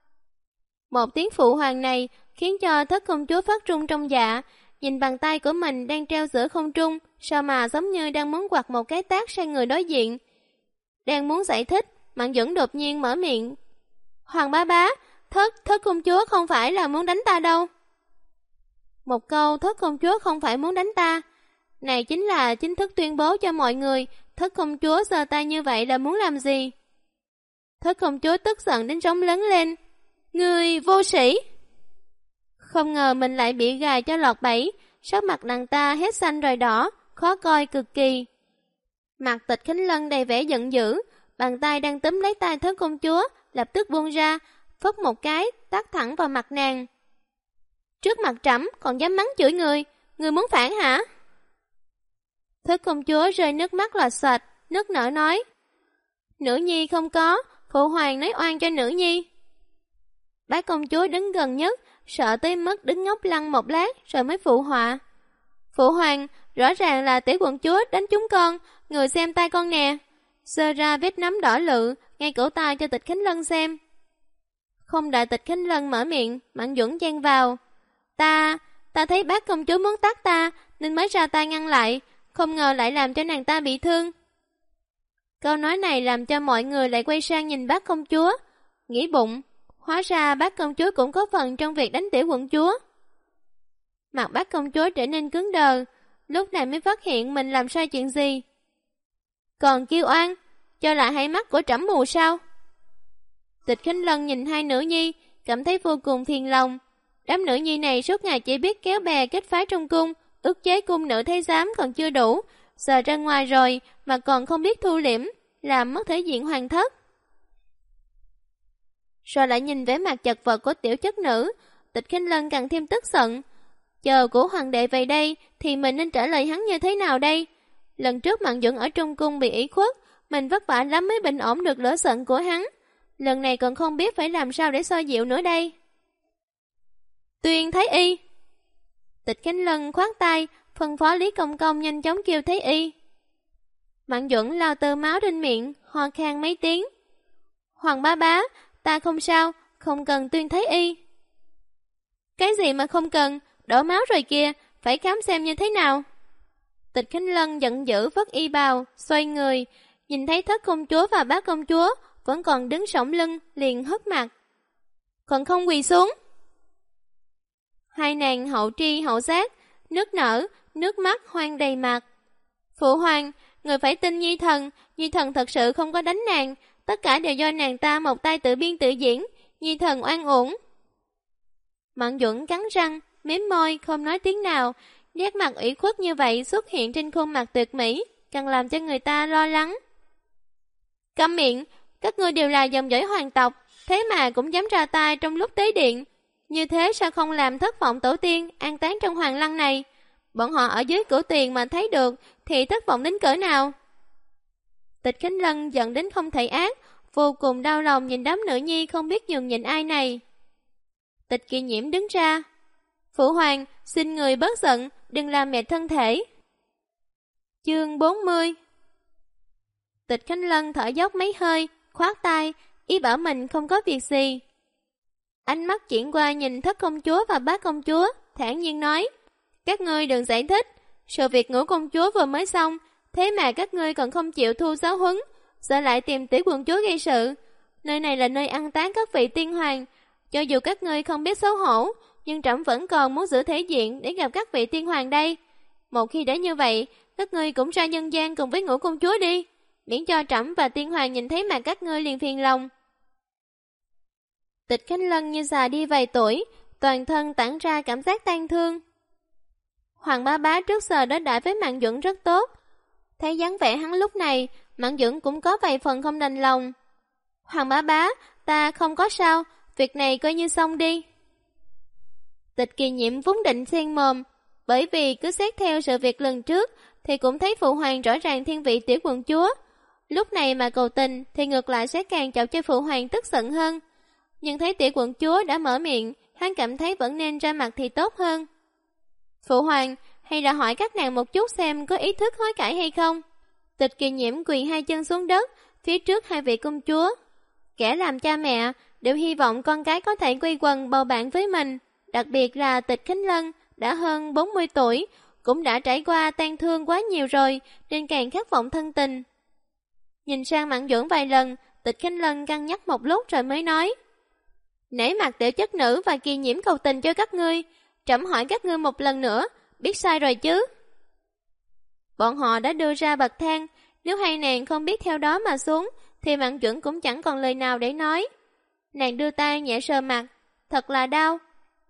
Một tiếng phụ hoàng này khiến cho Thất công chúa phát run trong dạ, nhìn bàn tay của mình đang treo giữa không trung, sao mà giống như đang muốn quạt một cái tát sang người đối diện. Đang muốn giải thích, Mạn Duẩn đột nhiên mở miệng. Hoàng bá, Thất công chúa không phải là muốn đánh ta đâu. Một câu Thất công chúa không phải muốn đánh ta, này chính là chính thức tuyên bố cho mọi người Thất công chúa giơ tay như vậy là muốn làm gì. Thất công chúa tức giận đến trống lớn lên. Ngươi vô sĩ! Không ngờ mình lại bị gài cho lọt bẫy, sắc mặt nàng ta hết xanh rồi đỏ, khó coi cực kỳ. Mặt Tịch Khánh Lân đầy vẻ giận dữ, bàn tay đang túm lấy tay Thất công chúa, lập tức buông ra, phất một cái, tát thẳng vào mặt nàng. Trước mặt trẫm còn dám mắng chửi người muốn phản hả? Thất công chúa rơi nước mắt lòa xoạch, nức nở nói. Nữ nhi không có, phụ hoàng nói oan cho nữ nhi. Bác công chúa đứng gần nhất, sợ tới mức đứng ngốc lăng một lát rồi mới phụ họa. Phụ hoàng, rõ ràng là tiểu quận chúa đánh chúng con, người xem tay con nè. Sơ ra vết nắm đỏ lự, ngay cổ tay cho Tịch Khánh Lân xem. Không đợi Tịch Khánh Lân mở miệng, Mạn Duẩn chen vào. Ta thấy bác công chúa muốn tát ta, nên mới ra tay ngăn lại, không ngờ lại làm cho nàng ta bị thương. Câu nói này làm cho mọi người lại quay sang nhìn bác công chúa, nghĩ bụng, hóa ra bác công chúa cũng có phần trong việc đánh tiểu quận chúa. Mặt bác công chúa trở nên cứng đờ, lúc này mới phát hiện mình làm sai chuyện gì. Còn kêu oan, cho lại hai mắt của trẫm mù sao? Tịch Khánh Lân nhìn hai nữ nhi, cảm thấy vô cùng phiền lòng. Đám nữ nhi này suốt ngày chỉ biết kéo bè kết phái trong cung, ức chế cung nữ thái giám còn chưa đủ, giờ ra ngoài rồi mà còn không biết thu liễm, làm mất thể diện hoàng thất. Rồi lại nhìn vẻ mặt chật vật của tiểu chất nữ, Tịch Khánh Lân càng thêm tức giận. Chờ của hoàng đệ về đây thì mình nên trả lời hắn như thế nào đây? Lần trước Mạn Duẩn ở trong cung bị ủy khuất, mình vất vả lắm mới bình ổn được lửa giận của hắn. Lần này còn không biết phải làm sao để xoa dịu nữa đây. Tuyên Thái Y. Tịch Khánh Lân khoát tay, phân phó Lý Công Công nhanh chóng kêu Thái Y. Mạn Duẩn lao tơ máu trên miệng, ho khan mấy tiếng. Hoàng bá bá, ta không sao, không cần Tuyên Thái Y. Cái gì mà không cần, đổ máu rồi kìa, phải khám xem như thế nào. Tịch Khánh Lân giận dữ vất y bào, xoay người, nhìn thấy Thất công chúa và bác công chúa vẫn còn đứng sổng lưng, liền hất mặt. Còn không quỳ xuống. Hai nàng hậu tri hậu giác, nức nở, nước mắt hoang đầy mặt. Phụ hoàng, người phải tin Nhi thần thật sự không có đánh nàng, tất cả đều do nàng ta một tay tự biên tự diễn, Nhi thần oan uổng. Mạn Duẩn cắn răng, mím môi, không nói tiếng nào, nét mặt ủy khuất như vậy xuất hiện trên khuôn mặt tuyệt mỹ, càng làm cho người ta lo lắng. Câm miệng, các ngươi đều là dòng dõi hoàng tộc, thế mà cũng dám ra tay trong lúc tế điện. Như thế sao không làm thất vọng tổ tiên an táng trong hoàng lăng này? Bọn họ ở dưới cửa tiền mà thấy được thì thất vọng đến cỡ nào? Tịch Khánh Lân giận đến không thể ác, vô cùng đau lòng nhìn đám nữ nhi không biết nhường nhịn ai này. Tịch Kỳ Nhiễm đứng ra. Phụ hoàng, xin người bớt giận, đừng làm mẹ thân thể. Chương 40. Tịch Khánh Lân thở dốc mấy hơi, khoát tay, ý bảo mình không có việc gì. Ánh mắt chuyển qua nhìn Thất công chúa và bác công chúa, thản nhiên nói. Các ngươi đừng giải thích, sự việc Ngũ công chúa vừa mới xong, thế mà các ngươi còn không chịu thu giáo huấn, sợ lại tìm tiểu quận chúa gây sự. Nơi này là nơi ăn táng các vị tiên hoàng, cho dù các ngươi không biết xấu hổ, nhưng trẫm vẫn còn muốn giữ thể diện để gặp các vị tiên hoàng đây. Một khi đã như vậy, các ngươi cũng ra nhân gian cùng với Ngũ công chúa đi, miễn cho trẫm và tiên hoàng nhìn thấy mà các ngươi liền phiền lòng. Tịch Khánh Lân như già đi vài tuổi, toàn thân tản ra cảm giác tang thương. Hoàng bá bá trước giờ đối đãi với Mạn Duẩn rất tốt, thấy dáng vẻ hắn lúc này, Mạn Duẩn cũng có vài phần không đành lòng. Hoàng bá bá, ta không có sao, việc này coi như xong đi. Tịch Kỳ Nhiễm vốn định xen mồm, bởi vì cứ xét theo sự việc lần trước thì cũng thấy phụ hoàng rõ ràng thiên vị tiểu quận chúa. Lúc này mà cầu tình thì ngược lại sẽ càng chọc cho phụ hoàng tức giận hơn. Nhưng thấy tiểu quận chúa đã mở miệng, hắn cảm thấy vẫn nên ra mặt thì tốt hơn. Phụ hoàng, hay là hỏi các nàng một chút xem có ý thức hối cải hay không? Tịch Kỳ Nhiễm quỳ hai chân xuống đất, phía trước hai vị công chúa. Kẻ làm cha mẹ đều hy vọng con cái có thể quây quần bầu bạn với mình. Đặc biệt là Tịch Khánh Lân đã hơn 40 tuổi, cũng đã trải qua tang thương quá nhiều rồi, nên càng khát vọng thân tình. Nhìn sang Mạn Duẩn vài lần, Tịch Khánh Lân cân nhắc một lúc rồi mới nói. Nể mặt tiểu chất nữ và Kỳ Nhiễm cầu tình cho các ngươi, trẫm hỏi các ngươi một lần nữa, biết sai rồi chứ? Bọn họ đã đưa ra bậc thang, nếu hai nàng không biết theo đó mà xuống, thì Mạn Duẩn cũng chẳng còn lời nào để nói. Nàng đưa tay nhẹ sờ mặt, thật là đau.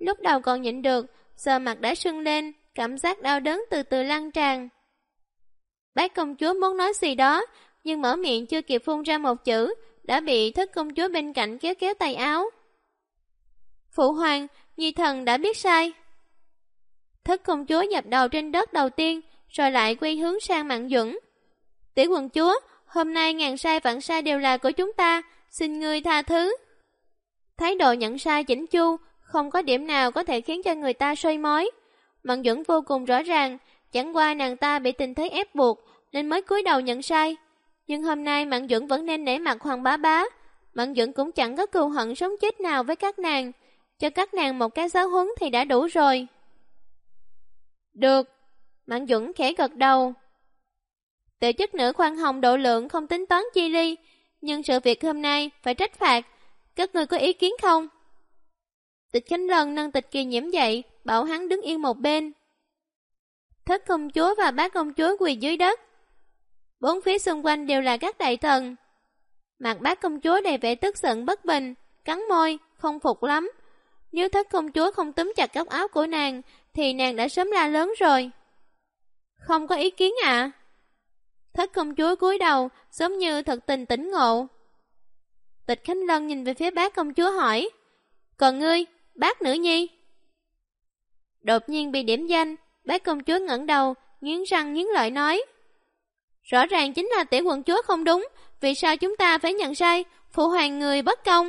lúc đầu còn nhịn được, giờ mặt đã sưng lên, cảm giác đau đớn từ từ lan tràn. Bác công chúa muốn nói gì đó, nhưng mở miệng chưa kịp phun ra một chữ, đã bị thất công chúa bên cạnh kéo kéo tay áo. Phụ hoàng, nhi thần đã biết sai. Thất công chúa dập đầu trên đất đầu tiên, rồi lại quay hướng sang Mạn Duẩn. Tiểu quận chúa, hôm nay ngàn sai vạn sai đều là của chúng ta, xin ngươi tha thứ. Thái độ nhận sai chỉnh chu, không có điểm nào có thể khiến cho người ta soi mói. Mạn Duẩn vô cùng rõ ràng, chẳng qua nàng ta bị tình thế ép buộc nên mới cúi đầu nhận sai. Nhưng hôm nay Mạn Duẩn vẫn nên nể mặt Hoàng bá bá. Mạn Duẩn cũng chẳng có cừu hận sống chết nào với các nàng, cho các nàng một cái giáo huấn thì đã đủ rồi. Được, Mạn Duẩn khẽ gật đầu. Tiểu chức nữ khoan hồng độ lượng không tính toán chi ly, nhưng sự việc hôm nay phải trách phạt, các ngươi có ý kiến không? Tịch Khánh Lân nâng Tịch Kỳ Nhiễm dậy, bảo hắn đứng yên một bên. Thất công chúa và bác công chúa quỳ dưới đất. Bốn phía xung quanh đều là các đại thần. Mặt bác công chúa đầy vẻ tức giận bất bình, cắn môi, không phục lắm. Nếu thất công chúa không túm chặt góc áo của nàng, thì nàng đã sớm la lớn rồi. Không có ý kiến ạ. Thất công chúa cúi đầu, giống như thật tình tỉnh ngộ. Tịch Khánh Lân nhìn về phía bác công chúa hỏi, còn ngươi, bác nữ nhi? Đột nhiên bị điểm danh, bác công chúa ngẩng đầu, nghiến răng nghiến lợi nói, rõ ràng chính là tiểu quận chúa không đúng, vì sao chúng ta phải nhận sai, phụ hoàng người bất công.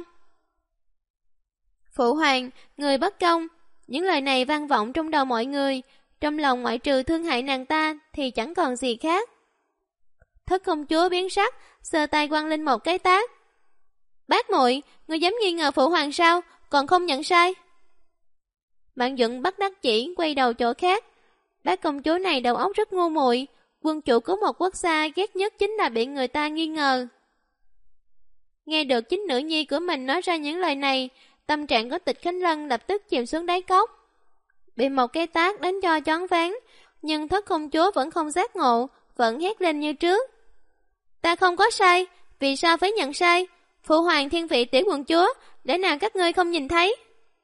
Phụ hoàng, người bất công. Những lời này vang vọng trong đầu mọi người, trong lòng ngoại trừ thương hại nàng ta thì chẳng còn gì khác. Thất công chúa biến sắc, giơ tay quăng lên một cái tát. Bác muội, ngươi dám nghi ngờ phụ hoàng sao, còn không nhận sai? Mạn Duẩn bất đắc chỉ quay đầu chỗ khác. Bác công chúa này đầu óc rất ngu muội, quân chủ của một quốc gia ghét nhất chính là bị người ta nghi ngờ. Nghe được chính nữ nhi của mình nói ra những lời này, tâm trạng của Tịch Khánh Lân lập tức chìm xuống đáy cốc. Bị một cái tát đánh cho choáng váng, nhưng thất công chúa vẫn không giác ngộ, vẫn hét lên như trước. Ta không có sai, vì sao phải nhận sai? Phụ hoàng thiên vị tiểu quận chúa, để nào các ngươi không nhìn thấy?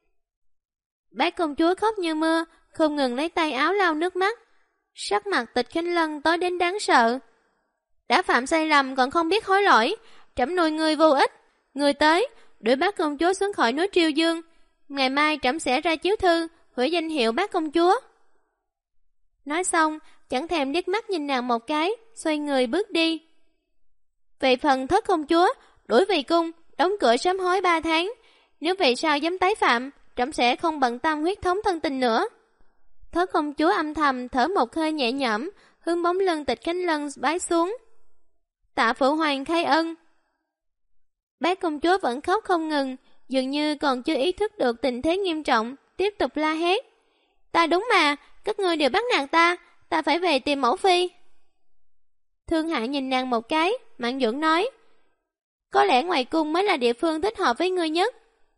Bác công chúa khóc như mưa, không ngừng lấy tay áo lau nước mắt. Sắc mặt Tịch Khánh Lân tối đến đáng sợ. Đã phạm sai lầm còn không biết hối lỗi, trẫm nuôi ngươi vô ích. Ngươi tới, đuổi bác công chúa xuống khỏi núi Triều Dương. Ngày mai trẫm sẽ ra chiếu thư, hủy danh hiệu bác công chúa. Nói xong, chẳng thèm liếc mắt nhìn nàng một cái, xoay người bước đi. Về phần thất công chúa, đuổi về cung, đóng cửa sớm hối 3 tháng. Nếu về sau dám tái phạm, trẫm sẽ không bận tâm huyết thống thân tình nữa. Thất công chúa âm thầm thở một hơi nhẹ nhõm, hướng bóng lưng Tịch Khánh Lân bái xuống. Tạ phụ hoàng khai ân. Bác công chúa vẫn khóc không ngừng, dường như còn chưa ý thức được tình thế nghiêm trọng, tiếp tục la hét. Ta đúng mà, các ngươi đều bắt nạt ta phải về tìm mẫu phi. Thương Hại nhìn nàng một cái, Mạn Duẩn nói, có lẽ ngoài cung mới là địa phương thích hợp với ngươi nhất.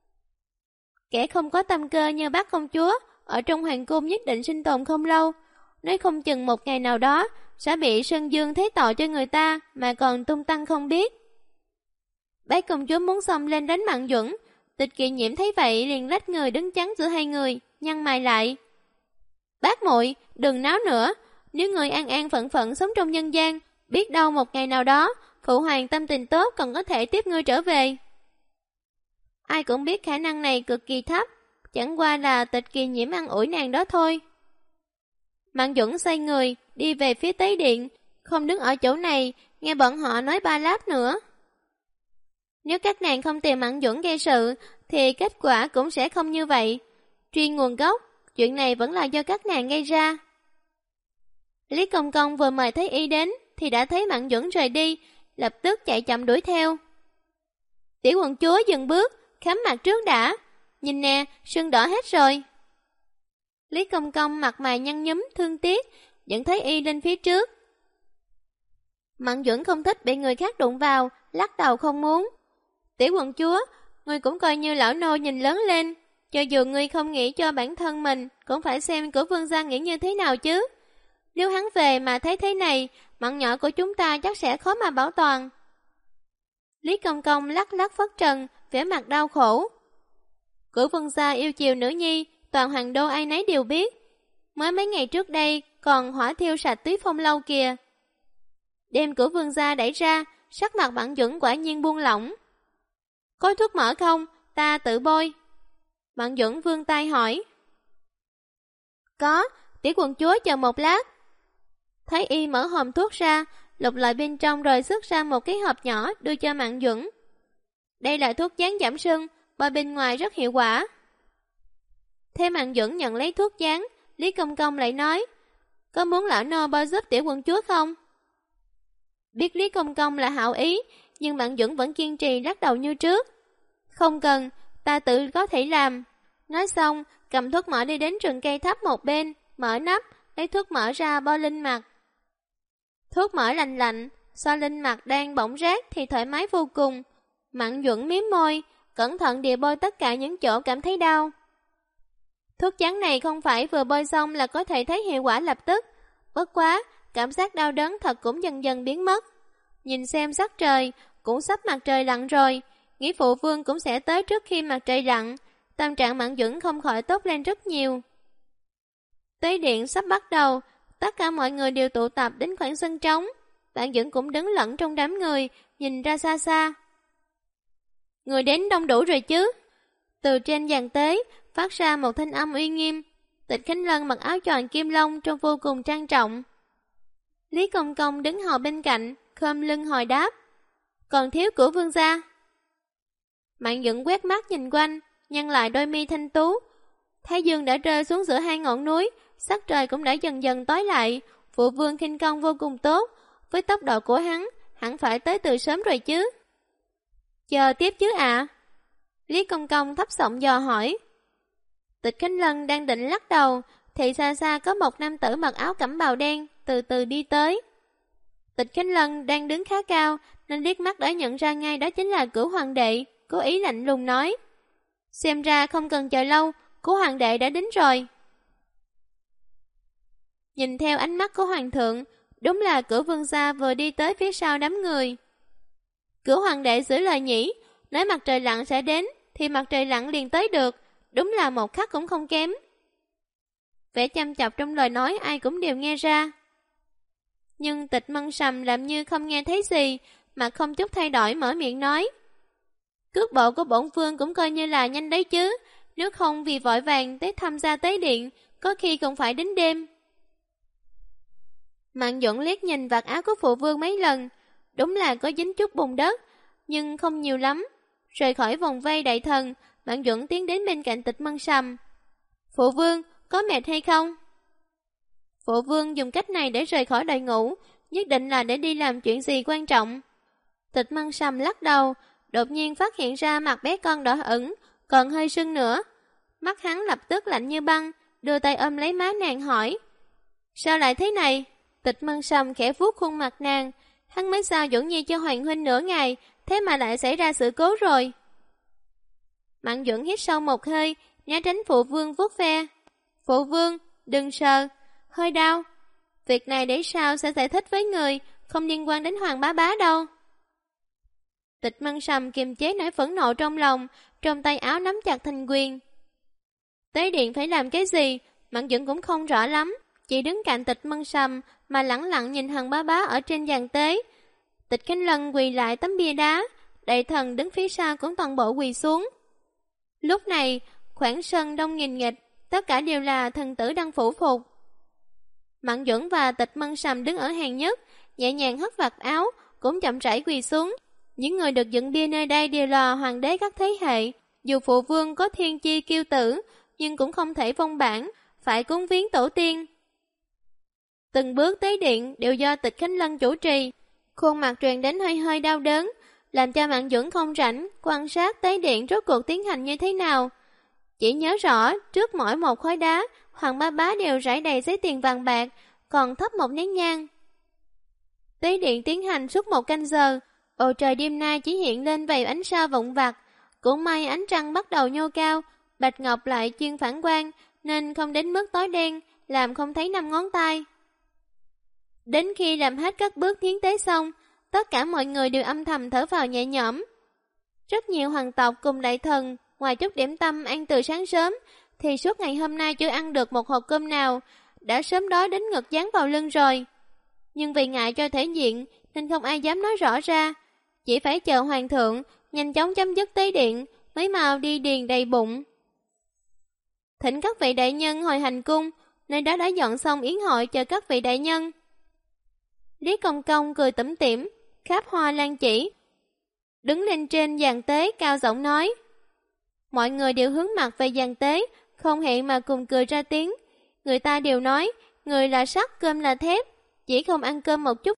Kẻ không có tâm cơ như bác công chúa, ở trong hoàng cung nhất định sinh tồn không lâu, nói không chừng một ngày nào đó sẽ bị Sơn Dương thấy tội cho người ta mà còn tung tăng không biết. Bác công chúa muốn xông lên đánh Mạn Duẩn, Tịch Kỳ Nhiễm thấy vậy liền lách người đứng chắn giữa hai người, nhăn mày lại. Bác muội, đừng náo nữa, nếu người an an phận phận sống trong nhân gian, biết đâu một ngày nào đó, phụ hoàng tâm tình tốt còn có thể tiếp ngươi trở về. Ai cũng biết khả năng này cực kỳ thấp, chẳng qua là Tịch Kỳ Nhiễm ăn ủi nàng đó thôi. Mạn Duẩn xoay người, đi về phía Tế Điện, không đứng ở chỗ này, nghe bọn họ nói ba láp nữa. Nếu các nàng không tìm Mạn Duẩn gây sự, thì kết quả cũng sẽ không như vậy. Truy nguồn gốc, chuyện này vẫn là do các nàng gây ra. Lý Công Công vừa mời Thái Y đến, thì đã thấy Mạn Duẩn rời đi, lập tức chạy chậm đuổi theo. Tiểu quận chúa dừng bước, khám mặt trước đã. Nhìn nè, sưng đỏ hết rồi. Lý Công Công mặt mày nhăn nhúm thương tiếc, dẫn Thái Y lên phía trước. Mạn Duẩn không thích bị người khác đụng vào, lắc đầu không muốn. Tiểu quận chúa, ngươi cũng coi như lão nô nhìn lớn lên, cho dù ngươi không nghĩ cho bản thân mình, cũng phải xem của vương gia nghĩ như thế nào chứ. Nếu hắn về mà thấy thế này, mạng nhỏ của chúng ta chắc sẽ khó mà bảo toàn. Lý Công Công lắc lắc phất trần, vẻ mặt đau khổ. Cửu vương gia yêu chiều nữ nhi, toàn hoàng đô ai nấy đều biết. Mới mấy ngày trước đây còn hỏa thiêu sạch Túy Phong lâu kìa. Đem cửa vương gia đẩy ra, sắc mặt Mạn Duẩn quả nhiên buông lỏng. Có thuốc mỡ không? Ta tự bôi. Mạn Duẩn vươn tay hỏi. Có, tiểu quận chúa chờ một lát. Thái y mở hòm thuốc ra, lục lại bên trong rồi xuất ra một cái hộp nhỏ đưa cho Mạn Duẩn. Đây là thuốc dán giảm sưng, bôi bên ngoài rất hiệu quả. Thế Mạn Duẩn nhận lấy thuốc dán, Lý Công Công lại nói, có muốn lão nô bôi giúp tiểu quận chúa không? Biết Lý Công Công là hảo ý, nhưng Mạn Duẩn vẫn kiên trì lắc đầu như trước. Không cần, ta tự có thể làm. Nói xong, cầm thuốc mỡ đi đến rừng cây thấp một bên, mở nắp, lấy thuốc mỡ ra bôi lên mặt. Thuốc mỡ lành lạnh, so lên mặt đang bỏng rát thì thoải mái vô cùng. Mạn Duẩn miếm môi, cẩn thận địa bôi tất cả những chỗ cảm thấy đau. Thuốc trắng này không phải vừa bôi xong là có thể thấy hiệu quả lập tức. Bất quá, cảm giác đau đớn thật cũng dần dần biến mất. Nhìn xem sắc trời, cũng sắp mặt trời lặn rồi. Nghĩ phụ vương cũng sẽ tới trước khi mặt trời lặn. Tâm trạng Mạn Duẩn không khỏi tốt lên rất nhiều. Tế điện sắp bắt đầu, tất cả mọi người đều tụ tập đến khoảng sân trống. Mạn Duẩn cũng đứng lẫn trong đám người, nhìn ra xa xa. Người đến đông đủ rồi chứ? Từ trên giàn tế, phát ra một thanh âm uy nghiêm. Tịch Khánh Lân mặc áo choàng kim long trông vô cùng trang trọng. Lý Công Công đứng hầu bên cạnh, khom lưng hồi đáp. Còn thiếu của vương gia. Mạn Duẩn quét mắt nhìn quanh, nhăn lại đôi mi thanh tú. Thái dương đã rơi xuống giữa hai ngọn núi, sắc trời cũng đã dần dần tối lại. Phụ vương khinh công vô cùng tốt, với tốc độ của hắn, hẳn phải tới từ sớm rồi chứ. Chờ tiếp chứ ạ? Lý Công Công thấp giọng dò hỏi. Tịch Khánh Lân đang định lắc đầu, thì xa xa có một nam tử mặc áo cẩm bào đen từ từ đi tới. Tịch Khánh Lân đang đứng khá cao, nên liếc mắt đã nhận ra ngay đó chính là Cửu Hoàng đệ, cố ý lạnh lùng nói. Xem ra không cần chờ lâu, Cửu Hoàng đệ đã đến rồi. Nhìn theo ánh mắt của Hoàng thượng, đúng là Cửu Vương gia vừa đi tới phía sau đám người. Cửu Hoàng đệ giữ lời nhỉ, nói mặt trời lặn sẽ đến, thì mặt trời lặn liền tới được, đúng là một khắc cũng không kém. Vẻ chăm chọc trong lời nói ai cũng đều nghe ra. Nhưng Tịch Mân Sầm làm như không nghe thấy gì, mà không chút thay đổi mở miệng nói. Cước bộ của bổn vương cũng coi như là nhanh đấy chứ, nếu không vì vội vàng tới tham gia tế điện, có khi cũng phải đến đêm. Mạn Duẩn liếc nhìn vạt áo của phụ vương mấy lần, đúng là có dính chút bùn đất, nhưng không nhiều lắm. Rời khỏi vòng vây đại thần, Mạn Duẩn tiến đến bên cạnh Tịch Mân Sầm. Phụ vương, có mệt hay không? Phụ vương dùng cách này để rời khỏi đội ngũ, nhất định là để đi làm chuyện gì quan trọng. Tịch Mân Sầm lắc đầu, đột nhiên phát hiện ra mặt bé con đỏ ửng, còn hơi sưng nữa. Mắt hắn lập tức lạnh như băng, đưa tay ôm lấy má nàng hỏi. Sao lại thế này? Tịch Mân Sầm khẽ vuốt khuôn mặt nàng, hắn mới sao Duẩn Nhi cho Hoàng huynh nửa ngày, thế mà lại xảy ra sự cố rồi. Mạn Duẩn hít sâu một hơi, né tránh phụ vương vuốt ve. Phụ vương, đừng sờ, hơi đau. Việc này để sao sẽ giải thích với người, không liên quan đến Hoàng bá bá đâu. Tịch Mân Sầm kiềm chế nỗi phẫn nộ trong lòng, trong tay áo nắm chặt thành quyền. Tế điện phải làm cái gì, Mạn Duẩn cũng không rõ lắm, chỉ đứng cạnh Tịch Mân Sầm mà lẳng lặng nhìn Hoàng bá bá ở trên giàn tế. Tịch Khánh Lân quỳ lại tấm bia đá, đại thần đứng phía sau cũng toàn bộ quỳ xuống. Lúc này, khoảng sân đông nghìn nghịch, tất cả đều là thần tử đang phủ phục. Mạn Duẩn và Tịch Mân Sầm đứng ở hàng nhất, nhẹ nhàng hất vạt áo, cũng chậm rãi quỳ xuống. Những người được dựng bia nơi đây đều là hoàng đế các thế hệ. Dù phụ vương có thiên chi kiêu tử, nhưng cũng không thể vong bản, phải cúng viếng tổ tiên. Từng bước tế điện đều do Tịch Khánh Lân chủ trì. Khuôn mặt truyền đến hơi hơi đau đớn, làm cho Mạn Duẩn không rảnh quan sát tế điện rốt cuộc tiến hành như thế nào. Chỉ nhớ rõ, trước mỗi một khối đá, Hoàng bá bá đều rải đầy giấy tiền vàng bạc, còn thắp một nén nhang. Tế điện tiến hành suốt 1 canh giờ, bầu trời đêm nay chỉ hiện lên vài ánh sao vụn vặt. Cũng may ánh trăng bắt đầu nhô cao, bạch ngọc lại chuyên phản quang, nên không đến mức tối đen, làm không thấy 5 ngón tay. Đến khi làm hết các bước hiến tế xong, tất cả mọi người đều âm thầm thở vào nhẹ nhõm. Rất nhiều hoàng tộc cùng đại thần, ngoài chút điểm tâm ăn từ sáng sớm, thì suốt ngày hôm nay chưa ăn được một hộp cơm nào, đã sớm đói đến ngực dán vào lưng rồi. Nhưng vì ngại cho thể diện nên không ai dám nói rõ ra, chỉ phải chờ hoàng thượng nhanh chóng chấm dứt tế điện mới mau đi điền đầy bụng. Thỉnh các vị đại nhân hồi hành cung, nơi đó đã dọn xong yến hội chờ các vị đại nhân. Lý Công Công cười tủm tỉm, khắp hoa lan chỉ, đứng lên trên giàn tế cao giọng nói. Mọi người đều hướng mặt về giàn tế, không hẹn mà cùng cười ra tiếng. Người ta đều nói, người là sắt, cơm là thép, chỉ không ăn cơm một chút